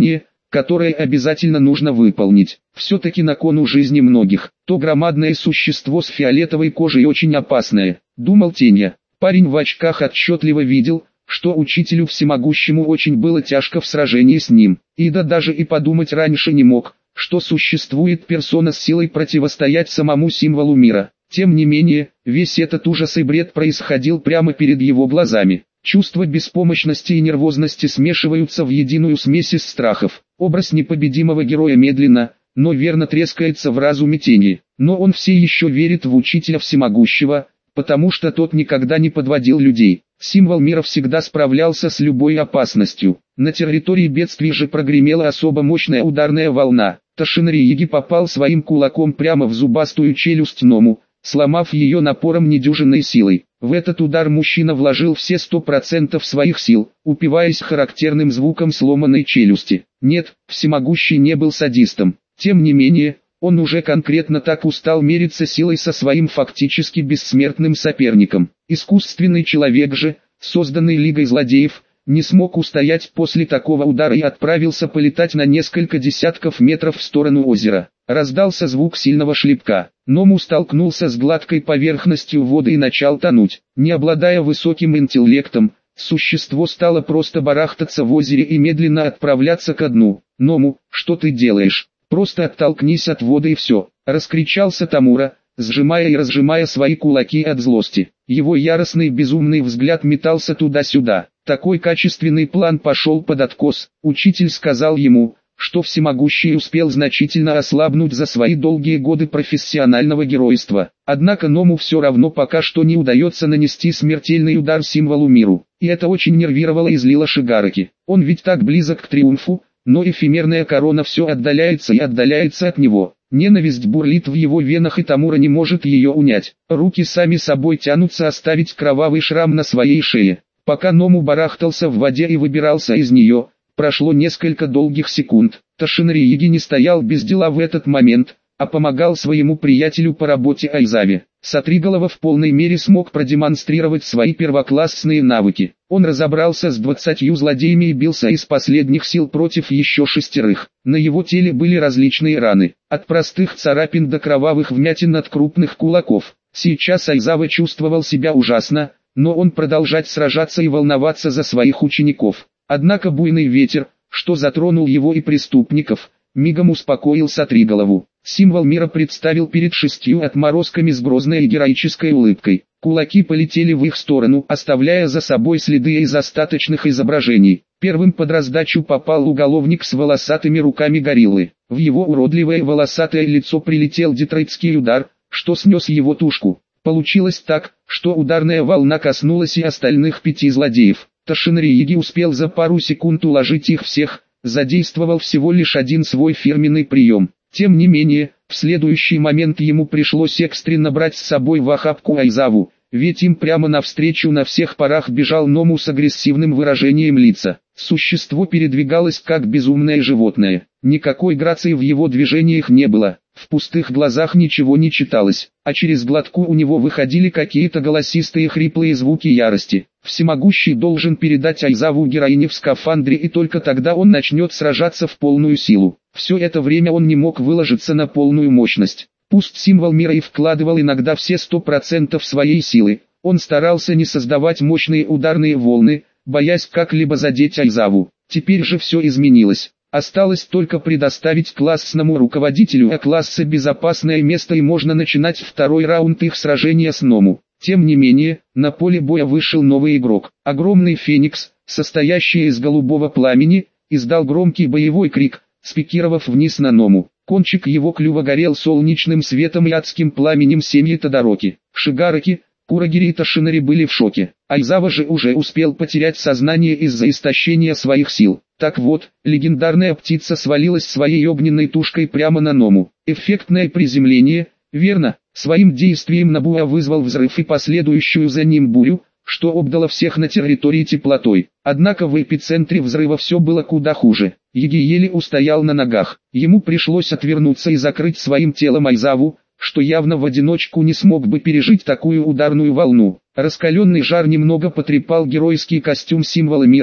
[SPEAKER 1] которое обязательно нужно выполнить. Все-таки на кону жизни многих. То громадное существо с фиолетовой кожей очень опасное, думал Тенья. Парень в очках отчетливо видел, что учителю всемогущему очень было тяжко в сражении с ним. Ида даже и подумать раньше не мог, что существует персона с силой противостоять самому символу мира. Тем не менее, весь этот ужас и бред происходил прямо перед его глазами. Чувства беспомощности и нервозности смешиваются в единую смесь из страхов. Образ непобедимого героя медленно, но верно трескается в разуме Тени. Но он все еще верит в учителя всемогущего, потому что тот никогда не подводил людей. Символ мира всегда справлялся с любой опасностью. На территории бедствий же прогремела особо мощная ударная волна. Тошинори-Яги попал своим кулаком прямо в зубастую челюсть Ному, сломав ее напором недюжинной силой. В этот удар мужчина вложил все 100% своих сил, упиваясь характерным звуком сломанной челюсти. Нет, всемогущий не был садистом. Тем не менее, он уже конкретно так устал мериться силой со своим фактически бессмертным соперником. Искусственный человек же, созданный Лигой злодеев, не смог устоять после такого удара и отправился полетать на несколько десятков метров в сторону озера. Раздался звук сильного шлепка. Ному столкнулся с гладкой поверхностью воды и начал тонуть. Не обладая высоким интеллектом, существо стало просто барахтаться в озере и медленно отправляться ко дну. «Ному, что ты делаешь? Просто оттолкнись от воды и все», — раскричался Тамура, сжимая и разжимая свои кулаки от злости. Его яростный безумный взгляд метался туда-сюда. Такой качественный план пошел под откос. Учитель сказал ему, что всемогущий успел значительно ослабнуть за свои долгие годы профессионального геройства. Однако Ному все равно пока что не удается нанести смертельный удар символу миру. И это очень нервировало и злило Шигараки. Он ведь так близок к триумфу, но эфемерная корона все отдаляется и отдаляется от него. Ненависть бурлит в его венах и Тамура не может ее унять. Руки сами собой тянутся оставить кровавый шрам на своей шее. Пока Ному барахтался в воде и выбирался из нее, прошло несколько долгих секунд. Тошинори-Яги не стоял без дела в этот момент, а помогал своему приятелю по работе Айзаве. Сатриголова в полной мере смог продемонстрировать свои первоклассные навыки. Он разобрался с 20 злодеями и бился из последних сил против еще 6. На его теле были различные раны, от простых царапин до кровавых вмятин от крупных кулаков. Сейчас Айзава чувствовал себя ужасно, но он продолжать сражаться и волноваться за своих учеников. Однако буйный ветер, что затронул его и преступников, мигом успокоил Сатриголову. Символ мира представил перед 6 отморозками с грозной и героической улыбкой. Кулаки полетели в их сторону, оставляя за собой следы из остаточных изображений. Первым под раздачу попал уголовник с волосатыми руками гориллы. В его уродливое волосатое лицо прилетел детройтский удар, что снес его тушку. Получилось так, что ударная волна коснулась и остальных 5 злодеев. Тошинори-Яги успел за пару секунд уложить их всех, задействовал всего лишь один свой фирменный прием. Тем не менее, в следующий момент ему пришлось экстренно брать с собой в охапку Айзаву, ведь им прямо навстречу на всех парах бежал Ному с агрессивным выражением лица. Существо передвигалось как безумное животное. Никакой грации в его движениях не было, в пустых глазах ничего не читалось, а через глотку у него выходили какие-то голосистые хриплые звуки ярости. Всемогущий должен передать Айзаву героине в скафандре, и только тогда он начнет сражаться в полную силу. Все это время он не мог выложиться на полную мощность. Пусть символ мира и вкладывал иногда все 100% своей силы, он старался не создавать мощные ударные волны, боясь как-либо задеть Айзаву. Теперь же все изменилось. Осталось только предоставить классному руководителю класса безопасное место, и можно начинать второй раунд их сражения с Ному. Тем не менее, на поле боя вышел новый игрок. Огромный феникс, состоящий из голубого пламени, издал громкий боевой крик, спикировав вниз на Ному. Кончик его клюва горел солнечным светом и адским пламенем семьи Тодороки. Шигараки, Курагири и Тошинори были в шоке. Айзава же уже успел потерять сознание из-за истощения своих сил. Так вот, легендарная птица свалилась своей огненной тушкой прямо на Ному. Эффектное приземление, верно, своим действием Набуа вызвал взрыв и последующую за ним бурю, что обдало всех на территории теплотой. Однако в эпицентре взрыва все было куда хуже. Яги еле устоял на ногах. Ему пришлось отвернуться и закрыть своим телом Айзаву, что явно в одиночку не смог бы пережить такую ударную волну. Раскаленный жар немного потрепал геройский костюм символа мира,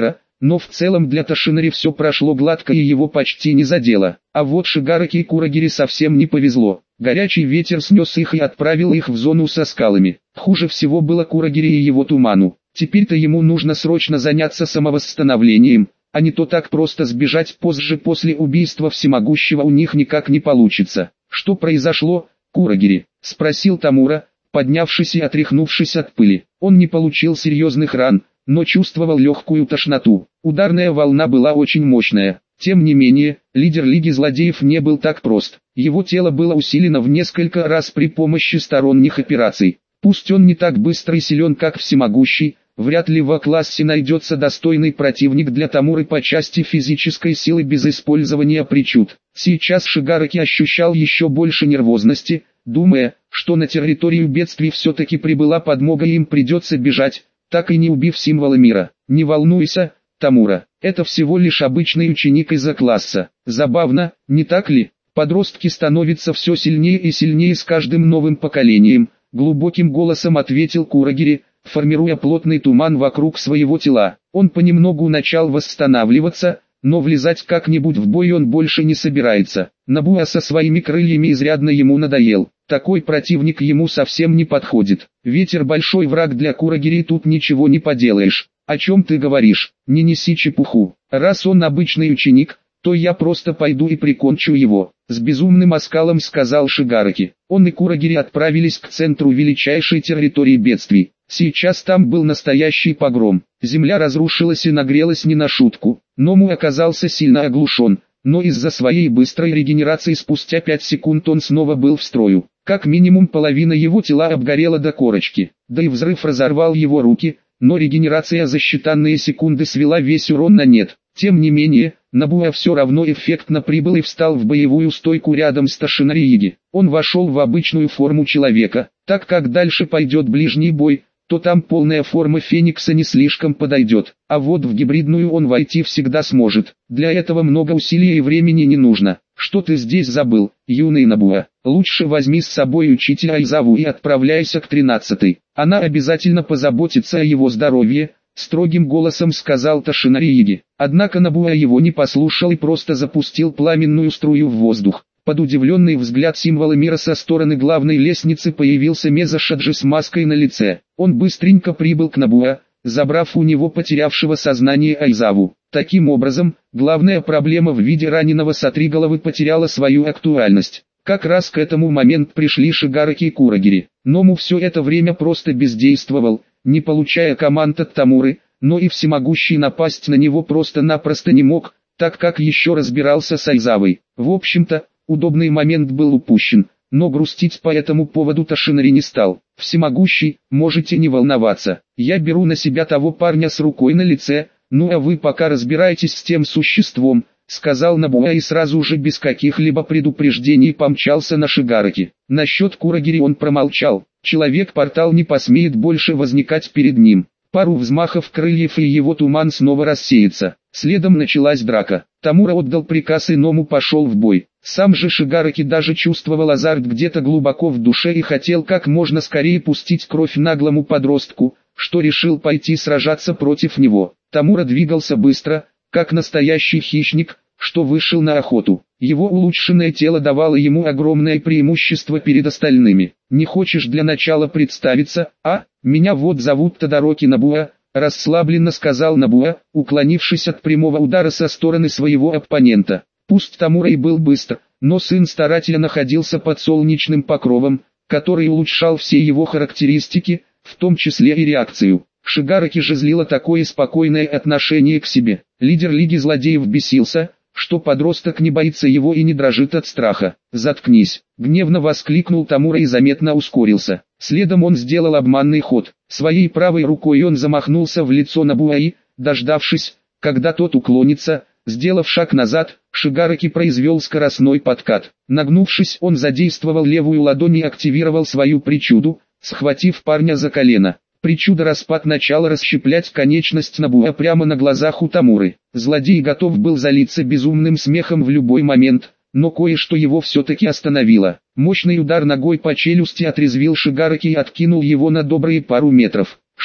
[SPEAKER 1] но в целом для Тошинари все прошло гладко и его почти не задело. А вот Шигараки и Курагире совсем не повезло. Горячий ветер снес их и отправил их в зону со скалами. Хуже всего было Курагире и его Туману. Теперь-то ему нужно срочно заняться самовосстановлением, а не то так просто сбежать позже после убийства всемогущего у них никак не получится. «Что произошло, Курагире?» – спросил Тамура, поднявшись и отряхнувшись от пыли. Он не получил серьезных ран, но чувствовал легкую тошноту. Ударная волна была очень мощная. Тем не менее, лидер Лиги Злодеев не был так прост. Его тело было усилено в несколько раз при помощи сторонних операций. Пусть он не так быстро и силен, как Всемогущий, вряд ли в А-классе найдется достойный противник для Тамуры по части физической силы без использования причуд. Сейчас Шигараки ощущал еще больше нервозности, думая, что на территорию бедствий все-таки прибыла подмога и им придется бежать, так и не убив символа мира. «Не волнуйся, Тамура, это всего лишь обычный ученик из А-класса. Забавно, не так ли? Подростки становятся все сильнее и сильнее с каждым новым поколением», глубоким голосом ответил Курагире, формируя плотный туман вокруг своего тела. Он понемногу начал восстанавливаться, но влезать как-нибудь в бой он больше не собирается. Набуа со своими крыльями изрядно ему надоел. Такой противник ему совсем не подходит. Ветер большой враг для Курагире, тут ничего не поделаешь. «О чем ты говоришь? Не неси чепуху. Раз он обычный ученик, то я просто пойду и прикончу его», с безумным оскалом сказал Шигараки. Он и Курагире отправились к центру величайшей территории бедствий. Сейчас там был настоящий погром. Земля разрушилась и нагрелась не на шутку. Ному оказался сильно оглушен, но из-за своей быстрой регенерации спустя 5 секунд он снова был в строю. Как минимум половина его тела обгорела до корочки. Да и взрыв разорвал его руки, но регенерация за считанные секунды свела весь урон на нет. Тем не менее, Набуа все равно эффектно прибыл и встал в боевую стойку рядом с Тошинари. Он вошел в обычную форму человека, так как дальше пойдет ближний бой, то там полная форма Феникса не слишком подойдет, а вот в гибридную он войти всегда сможет. Для этого много усилий и времени не нужно. «Что ты здесь забыл, юный Набуа? Лучше возьми с собой учителя Айзаву и отправляйся к 13-й. Она обязательно позаботится о его здоровье», строгим голосом сказал Тошинари. Однако Набуа его не послушал и просто запустил пламенную струю в воздух. Под удивленный взгляд символа мира со стороны главной лестницы появился Мезошаджи с маской на лице. Он быстренько прибыл к Набуа, забрав у него потерявшего сознание Айзаву. Таким образом, главная проблема в виде раненого Сатриголовы потеряла свою актуальность. Как раз к этому моменту пришли Шигараки и Курагире. Ному все это время просто бездействовал, не получая команд от Тамуры, но и всемогущий напасть на него просто-напросто не мог, так как еще разбирался с Айзавой. В общем-то, удобный момент был упущен, но грустить по этому поводу Тошинари не стал. «Всемогущий, можете не волноваться, я беру на себя того парня с рукой на лице, ну а вы пока разбирайтесь с тем существом», сказал Набуа и сразу же без каких-либо предупреждений помчался на Шигараки. Насчет Курагире он промолчал, человек-портал не посмеет больше возникать перед ним. Пару взмахов крыльев и его туман снова рассеется. Следом началась драка. Тамура отдал приказ и Ному пошел в бой. Сам же Шигараки даже чувствовал азарт где-то глубоко в душе и хотел как можно скорее пустить кровь наглому подростку, что решил пойти сражаться против него. Тамура двигался быстро, как настоящий хищник, что вышел на охоту. Его улучшенное тело давало ему огромное преимущество перед остальными. «Не хочешь для начала представиться, а? Меня вот зовут Тодороки Набуа», расслабленно сказал Набуа, уклонившись от прямого удара со стороны своего оппонента. Пусть Тамура и был быстр, но сын старательно находился под солнечным покровом, который улучшал все его характеристики, в том числе и реакцию. Шигараки же злило такое спокойное отношение к себе. Лидер Лиги Злодеев бесился, что подросток не боится его и не дрожит от страха. «Заткнись!» — гневно воскликнул Тамура и заметно ускорился. Следом он сделал обманный ход. Своей правой рукой он замахнулся в лицо Набуа и, дождавшись, когда тот уклонится, сделав шаг назад, Шигараки произвел скоростной подкат. Нагнувшись, он задействовал левую ладонь и активировал свою причуду, схватив парня за колено. Причуда распад начала расщеплять конечность Набуа прямо на глазах у Тамуры. Злодей готов был залиться безумным смехом в любой момент, но кое-что его все-таки остановило. Мощный удар ногой по челюсти отрезвил Шигараки и откинул его на добрые пару метров. «Что,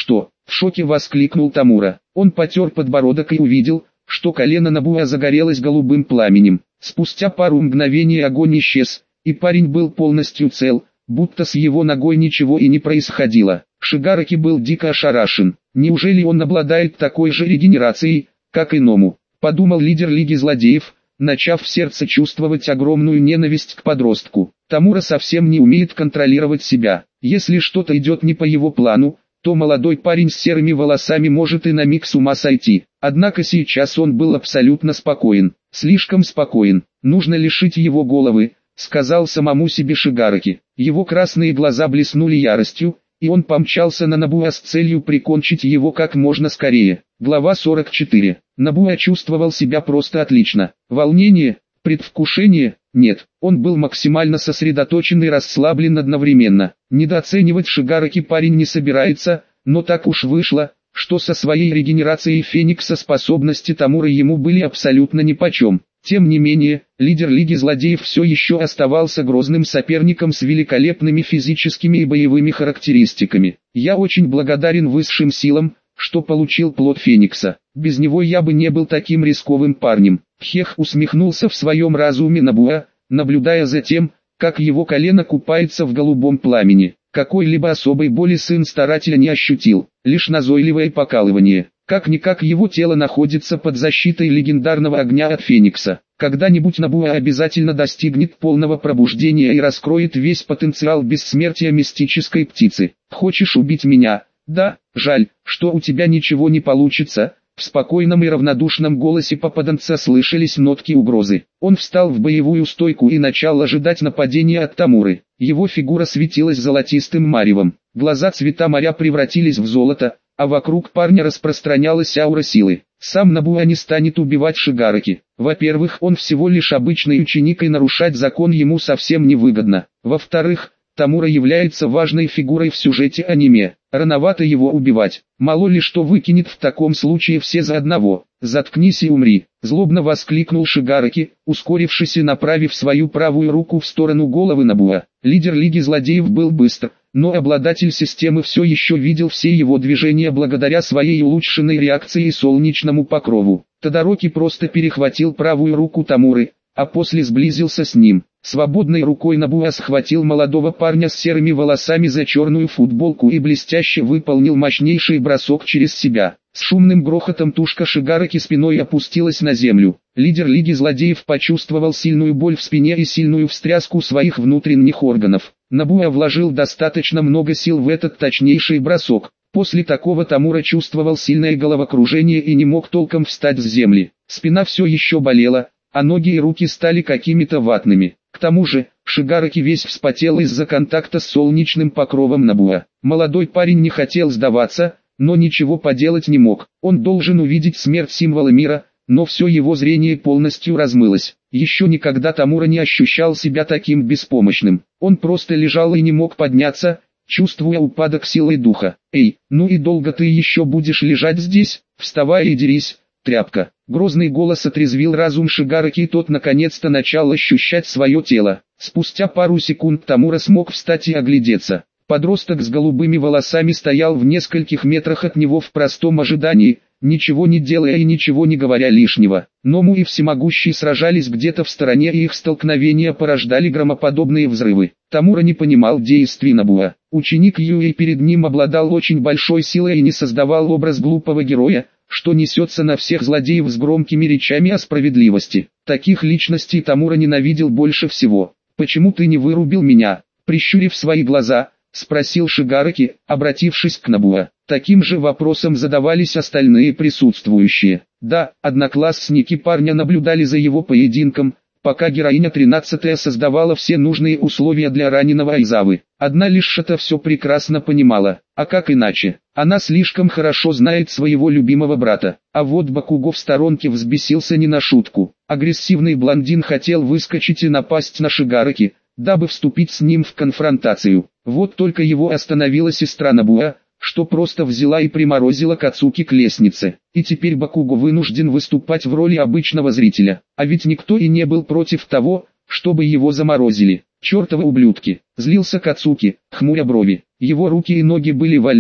[SPEAKER 1] В шоке воскликнул Тамура. Он потер подбородок и увидел, что колено Нобуа загорелось голубым пламенем. Спустя пару мгновений огонь исчез, и парень был полностью цел, будто с его ногой ничего и не происходило. Шигараки был дико ошарашен. Неужели он обладает такой же регенерацией, как и Ному? Подумал лидер Лиги Злодеев, начав в сердце чувствовать огромную ненависть к подростку. Тамура совсем не умеет контролировать себя. Если что-то идет не по его плану, то молодой парень с серыми волосами может и на миг с ума сойти. Однако сейчас он был абсолютно спокоен. Слишком спокоен. Нужно лишить его головы, сказал самому себе Шигараки. Его красные глаза блеснули яростью, и он помчался на Нобуа с целью прикончить его как можно скорее. Глава 44. Нобуа чувствовал себя просто отлично. Волнение, предвкушение, нет. Он был максимально сосредоточен и расслаблен одновременно. Недооценивать Шигараки парень не собирается, но так уж вышло, что со своей регенерацией Феникса способности Тамуры ему были абсолютно нипочем. Тем не менее, лидер Лиги Злодеев все еще оставался грозным соперником с великолепными физическими и боевыми характеристиками. Я очень благодарен высшим силам, что получил плод Феникса. Без него я бы не был таким рисковым парнем. Хех усмехнулся в своем разуме Нобуа, наблюдая за тем, как его колено купается в голубом пламени. Какой-либо особой боли сын старателя не ощутил, лишь назойливое покалывание. Как-никак его тело находится под защитой легендарного огня от Феникса. Когда-нибудь Нобуа обязательно достигнет полного пробуждения и раскроет весь потенциал бессмертия мистической птицы. Хочешь убить меня? Да, жаль, что у тебя ничего не получится. В спокойном и равнодушном голосе попаданца слышались нотки угрозы. Он встал в боевую стойку и начал ожидать нападения от Тамуры. Его фигура светилась золотистым маревом. Глаза цвета моря превратились в золото, а вокруг парня распространялась аура силы. Сам Нобуа не станет убивать Шигараки. Во-первых, он всего лишь обычный ученик и нарушать закон ему совсем не выгодно. Во-вторых, Тамура является важной фигурой в сюжете аниме. Рановато его убивать. Мало ли что выкинет в таком случае все за одного. «Заткнись и умри», — злобно воскликнул Шигараки, ускорившись и направив свою правую руку в сторону головы Нобуа. Лидер Лиги Злодеев был быстр, но обладатель системы все еще видел все его движения благодаря своей улучшенной реакции и солнечному покрову. Тодороки просто перехватил правую руку Тамуры, а после сблизился с ним. Свободной рукой Нобуа схватил молодого парня с серыми волосами за черную футболку и блестяще выполнил мощнейший бросок через себя. С шумным грохотом тушка Шигараки спиной опустилась на землю. Лидер Лиги Злодеев почувствовал сильную боль в спине и сильную встряску своих внутренних органов. Нобуа вложил достаточно много сил в этот точнейший бросок. После такого Тамура чувствовал сильное головокружение и не мог толком встать с земли. Спина все еще болела, а ноги и руки стали какими-то ватными. К тому же, Шигараки весь вспотел из-за контакта с солнечным покровом Нобуа. Молодой парень не хотел сдаваться, но ничего поделать не мог. Он должен увидеть смерть символа мира, но все его зрение полностью размылось. Еще никогда Тамура не ощущал себя таким беспомощным. Он просто лежал и не мог подняться, чувствуя упадок силы духа. «Эй, ну и долго ты еще будешь лежать здесь? Вставай и дерись, тряпка!» Грозный голос отрезвил разум Шигараки, и тот наконец-то начал ощущать свое тело. Спустя пару секунд Тамура смог встать и оглядеться. Подросток с голубыми волосами стоял в нескольких метрах от него в простом ожидании, ничего не делая и ничего не говоря лишнего. Ному и Всемогущий сражались где-то в стороне, и их столкновения порождали громоподобные взрывы. Тамура не понимал действий Нобуа. Ученик Юэй перед ним обладал очень большой силой и не создавал образ глупого героя, что несется на всех злодеев с громкими речами о справедливости. Таких личностей Тамура ненавидел больше всего. «Почему ты не вырубил меня?» Прищурив свои глаза, спросил Шигараки, обратившись к Нобуа. Таким же вопросом задавались остальные присутствующие. Да, одноклассники парня наблюдали за его поединком, пока героиня 13-я создавала все нужные условия для раненого Айзавы. Одна лишь Шата все прекрасно понимала, а как иначе? Она слишком хорошо знает своего любимого брата. А вот Бакуго в сторонке взбесился не на шутку. Агрессивный блондин хотел выскочить и напасть на Шигараки, дабы вступить с ним в конфронтацию. Вот только его остановила сестра Нобуа, что просто взяла и приморозила Кацуки к лестнице. И теперь Бакуго вынужден выступать в роли обычного зрителя. А ведь никто и не был против того, чтобы его заморозили. «Чертовы ублюдки!» — злился Кацуки, хмуря брови. Его руки и ноги были во льду,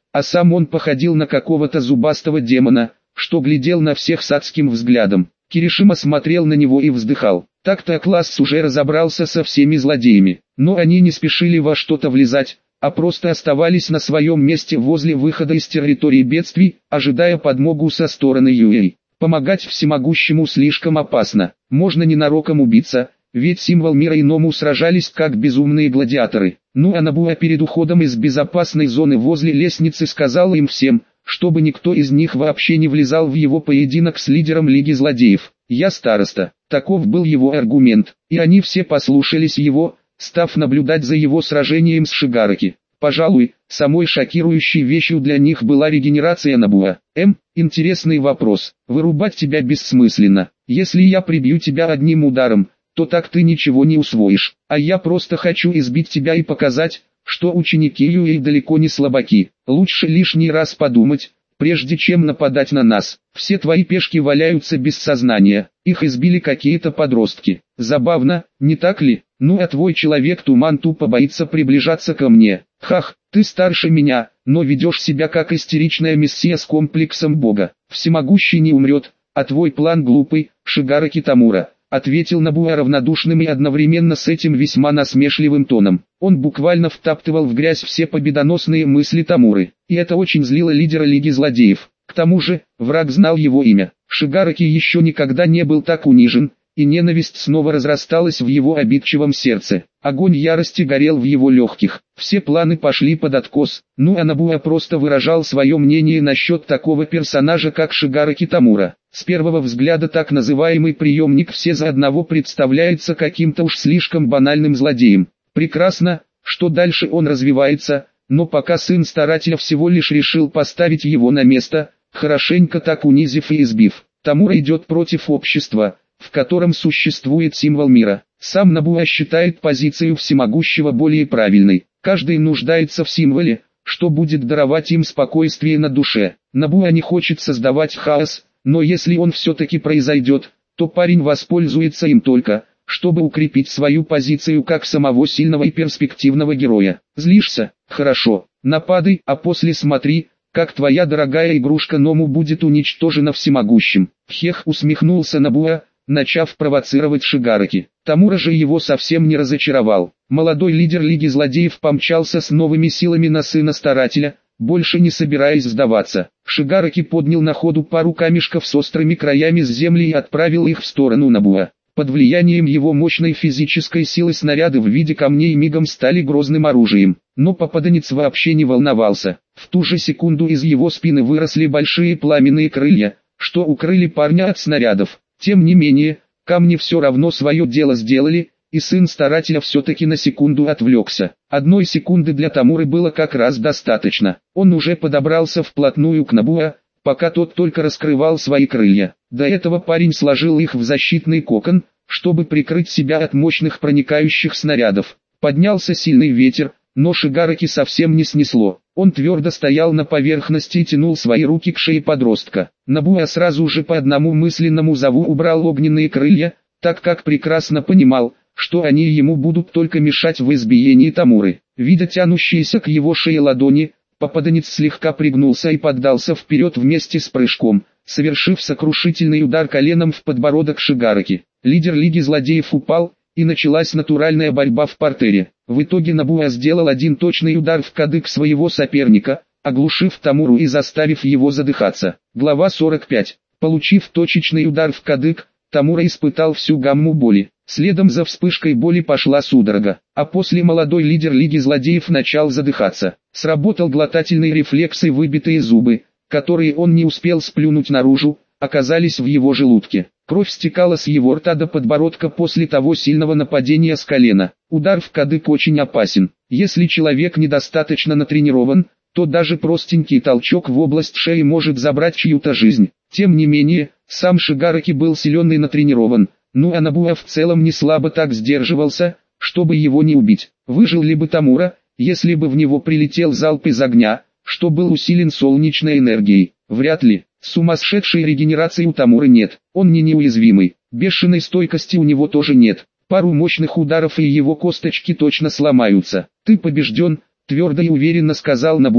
[SPEAKER 1] а сам он походил на какого-то зубастого демона, что глядел на всех с адским взглядом. Киришима смотрел на него и вздыхал. Так-то класс уже разобрался со всеми злодеями, но они не спешили во что-то влезать, а просто оставались на своем месте возле выхода из территории бедствий, ожидая подмогу со стороны Юэй. Помогать всемогущему слишком опасно, можно ненароком убиться, ведь символ мира иному сражались как безумные гладиаторы. Ну а Набуа перед уходом из безопасной зоны возле лестницы сказал им всем, чтобы никто из них вообще не влезал в его поединок с лидером Лиги Злодеев. «Я староста», таков был его аргумент, и они все послушались его, став наблюдать за его сражением с Шигараки. Пожалуй, самой шокирующей вещью для них была регенерация Набуа. Интересный вопрос. Вырубать тебя бессмысленно. Если я прибью тебя одним ударом, то так ты ничего не усвоишь. А я просто хочу избить тебя и показать, что ученики Юэй далеко не слабаки. Лучше лишний раз подумать, прежде чем нападать на нас. Все твои пешки валяются без сознания. Их избили какие-то подростки. Забавно, не так ли? Ну а твой человек-туман тупо боится приближаться ко мне. Хах, ты старше меня, но ведешь себя как истеричная мессия с комплексом бога. Всемогущий не умрет, а твой план глупый, Шигараки Тамура, ответил Набуа равнодушным и одновременно с этим весьма насмешливым тоном. Он буквально втаптывал в грязь все победоносные мысли Тамуры, и это очень злило лидера Лиги Злодеев. К тому же, враг знал его имя. Шигараки еще никогда не был так унижен, и ненависть снова разрасталась в его обидчивом сердце. Огонь ярости горел в его легких. Все планы пошли под откос. Ну а Набуа просто выражал свое мнение насчет такого персонажа, как Шигараки Тамура. С первого взгляда так называемый приемник все за одного представляется каким-то уж слишком банальным злодеем. Прекрасно, что дальше он развивается, но пока сын старателя всего лишь решил поставить его на место, хорошенько так унизив и избив. Тамура идет против общества, в котором существует символ мира. Сам Набуа считает позицию всемогущего более правильной. Каждый нуждается в символе, что будет даровать им спокойствие на душе. Набуа не хочет создавать хаос, но если он все-таки произойдет, то парень воспользуется им только, чтобы укрепить свою позицию как самого сильного и перспективного героя. Злишься? Хорошо, нападай, а после смотри, как твоя дорогая игрушка Ному будет уничтожена всемогущим. Хех, усмехнулся Набуа, начав провоцировать Шигараки. Тамура же его совсем не разочаровал. Молодой лидер Лиги Злодеев помчался с новыми силами на сына старателя, больше не собираясь сдаваться. Шигараки поднял на ходу пару камешков с острыми краями с земли и отправил их в сторону Набуа. Под влиянием его мощной физической силы снаряды в виде камней мигом стали грозным оружием. Но попаданец вообще не волновался. В ту же секунду из его спины выросли большие пламенные крылья, что укрыли парня от снарядов. Тем не менее, камни все равно свое дело сделали, и сын старателя все-таки на секунду отвлекся. 1 секунды для Тамуры было как раз достаточно. Он уже подобрался вплотную к Набуа, пока тот только раскрывал свои крылья. До этого парень сложил их в защитный кокон, чтобы прикрыть себя от мощных проникающих снарядов. Поднялся сильный ветер, но Шигараки совсем не снесло. Он твердо стоял на поверхности и тянул свои руки к шее подростка. Набуа сразу же по одному мысленному зову убрал огненные крылья, так как прекрасно понимал, что они ему будут только мешать в избиении Тамуры. Видя тянущиеся к его шее ладони, попаданец слегка пригнулся и поддался вперед вместе с прыжком, совершив сокрушительный удар коленом в подбородок Шигараки. Лидер Лиги Злодеев упал, и началась натуральная борьба в партере. В итоге Набуа сделал один точный удар в кадык своего соперника, оглушив Тамуру и заставив его задыхаться. Глава 45. Получив точечный удар в кадык, Тамура испытал всю гамму боли. Следом за вспышкой боли пошла судорога, а после молодой лидер Лиги Злодеев начал задыхаться. Сработал глотательный рефлекс и выбитые зубы, которые он не успел сплюнуть наружу, оказались в его желудке. Кровь стекала с его рта до подбородка после того сильного нападения с колена. Удар в кадык очень опасен. Если человек недостаточно натренирован, то даже простенький толчок в область шеи может забрать чью-то жизнь. Тем не менее, сам Шигараки был силен и натренирован, ну а Набуа в целом не слабо так сдерживался, чтобы его не убить. Выжил ли бы Тамура, если бы в него прилетел залп из огня, что был усилен солнечной энергией? Вряд ли. Сумасшедшей регенерации у Тамуры нет, он не неуязвимый, бешеной стойкости у него тоже нет. Пару мощных ударов и его косточки точно сломаются. Ты побежден, твердо и уверенно сказал Набуа,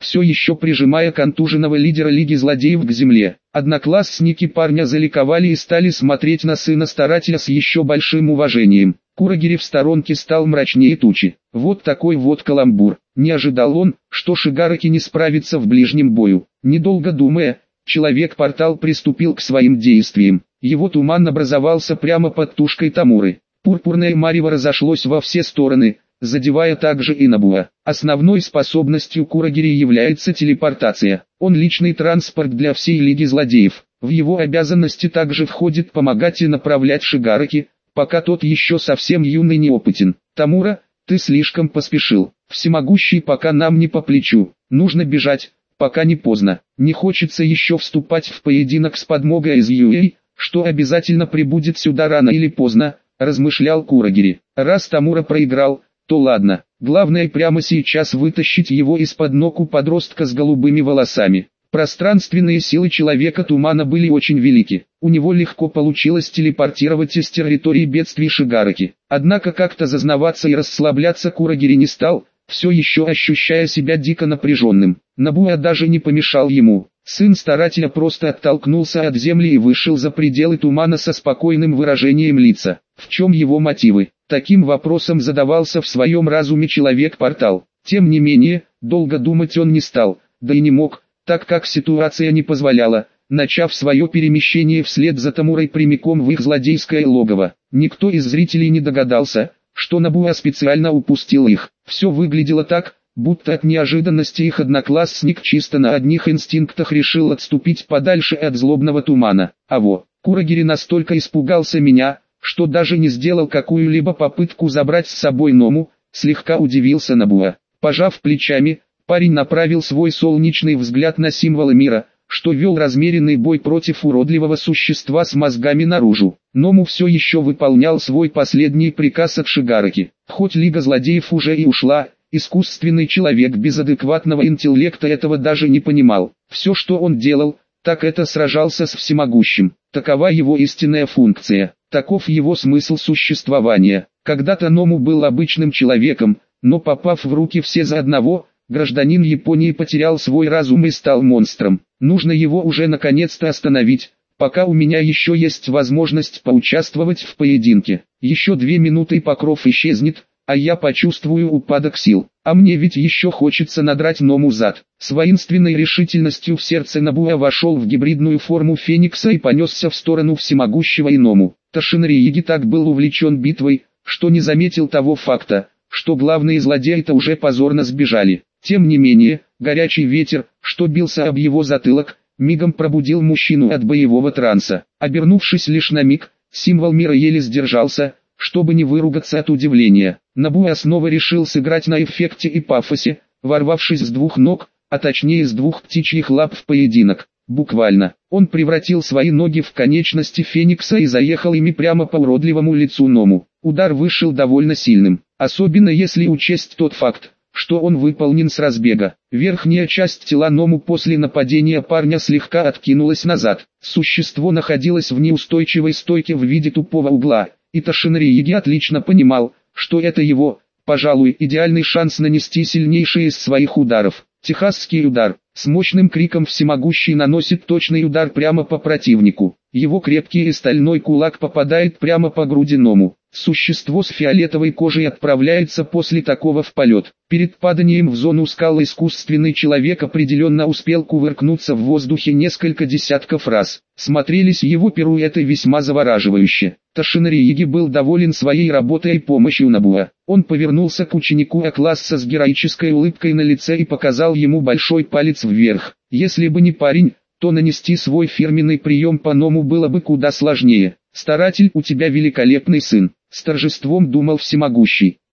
[SPEAKER 1] все еще прижимая контуженного лидера Лиги Злодеев к земле. Одноклассники парня заликовали и стали смотреть на сына старателя с еще большим уважением. Курагири в сторонке стал мрачнее тучи. Вот такой вот каламбур. Не ожидал он, что Шигараки не справится в ближнем бою. Недолго думая, Человек-портал приступил к своим действиям. Его туман образовался прямо под тушкой Тамуры. Пурпурное марево разошлось во все стороны, задевая также и Набуа. Основной способностью Курагири является телепортация. Он личный транспорт для всей Лиги Злодеев. В его обязанности также входит помогать и направлять Шигараки, пока тот еще совсем юный и неопытен. Тамура, ты слишком поспешил. Всемогущий пока нам не по плечу. Нужно бежать, пока не поздно. Не хочется еще вступать в поединок с подмогой из Юэй, что обязательно прибудет сюда рано или поздно, размышлял Курагири. Раз Тамура проиграл, то ладно. Главное прямо сейчас вытащить его из-под ног у подростка с голубыми волосами. Пространственные силы Человека-тумана были очень велики. У него легко получилось телепортировать из территории бедствий Шигараки. Однако как-то зазнаваться и расслабляться Курагири не стал, все еще ощущая себя дико напряженным. Набуа даже не помешал ему. Сын старателя просто оттолкнулся от земли и вышел за пределы тумана со спокойным выражением лица. В чем его мотивы? Таким вопросом задавался в своем разуме Человек-портал. Тем не менее, долго думать он не стал, да и не мог, так как ситуация не позволяла, начав свое перемещение вслед за Тамурой прямиком в их злодейское логово. Никто из зрителей не догадался, что Набуа специально упустил их. Все выглядело так, будто от неожиданности их одноклассник чисто на одних инстинктах решил отступить подальше от злобного тумана. Курагири настолько испугался меня, что даже не сделал какую-либо попытку забрать с собой Ному, слегка удивился Набуа. Пожав плечами, парень направил свой солнечный взгляд на символы мира, что вел размеренный бой против уродливого существа с мозгами наружу. Ному все еще выполнял свой последний приказ от Шигараки. Хоть Лига Злодеев уже и ушла, искусственный человек без адекватного интеллекта этого даже не понимал. Все, что он делал, так это сражался с всемогущим. Такова его истинная функция, таков его смысл существования. Когда-то Ному был обычным человеком, но попав в руки все за одного, гражданин Японии потерял свой разум и стал монстром. Нужно его уже наконец-то остановить, пока у меня еще есть возможность поучаствовать в поединке. Еще 2 минуты и покров исчезнет, а я почувствую упадок сил. А мне ведь еще хочется надрать Ному зад. С воинственной решительностью в сердце Набуа вошел в гибридную форму Феникса и понесся в сторону всемогущего Иному. Тошинрииги так был увлечен битвой, что не заметил того факта, что главные злодеи-то уже позорно сбежали. Тем не менее, горячий ветер, что бился об его затылок, мигом пробудил мужчину от боевого транса. Обернувшись лишь на миг, символ мира еле сдержался, чтобы не выругаться от удивления. Набуа снова решил сыграть на эффекте и пафосе, ворвавшись с 2 ног, а точнее с 2 птичьих лап в поединок. Буквально, он превратил свои ноги в конечности Феникса и заехал ими прямо по уродливому лицу Ному. Удар вышел довольно сильным, особенно если учесть тот факт, что он выполнен с разбега. Верхняя часть тела Ному после нападения парня слегка откинулась назад. Существо находилось в неустойчивой стойке в виде тупого угла, и Тошинрииги отлично понимал, что это его, пожалуй, идеальный шанс нанести сильнейший из своих ударов. Техасский удар. С мощным криком всемогущий наносит точный удар прямо по противнику. Его крепкий и стальной кулак попадает прямо по груди Ному. Существо с фиолетовой кожей отправляется после такого в полет. Перед паданием в зону скал искусственный человек определенно успел кувыркнуться в воздухе несколько десятков раз. Смотрелись его пируэты весьма завораживающе. Тошинрииги был доволен своей работой и помощью Набуа. Он повернулся к ученику А-класса с героической улыбкой на лице и показал ему большой палец вверх. Если бы не парень, то нанести свой фирменный прием по Ному было бы куда сложнее. «Старатель, у тебя великолепный сын», — с торжеством думал всемогущий.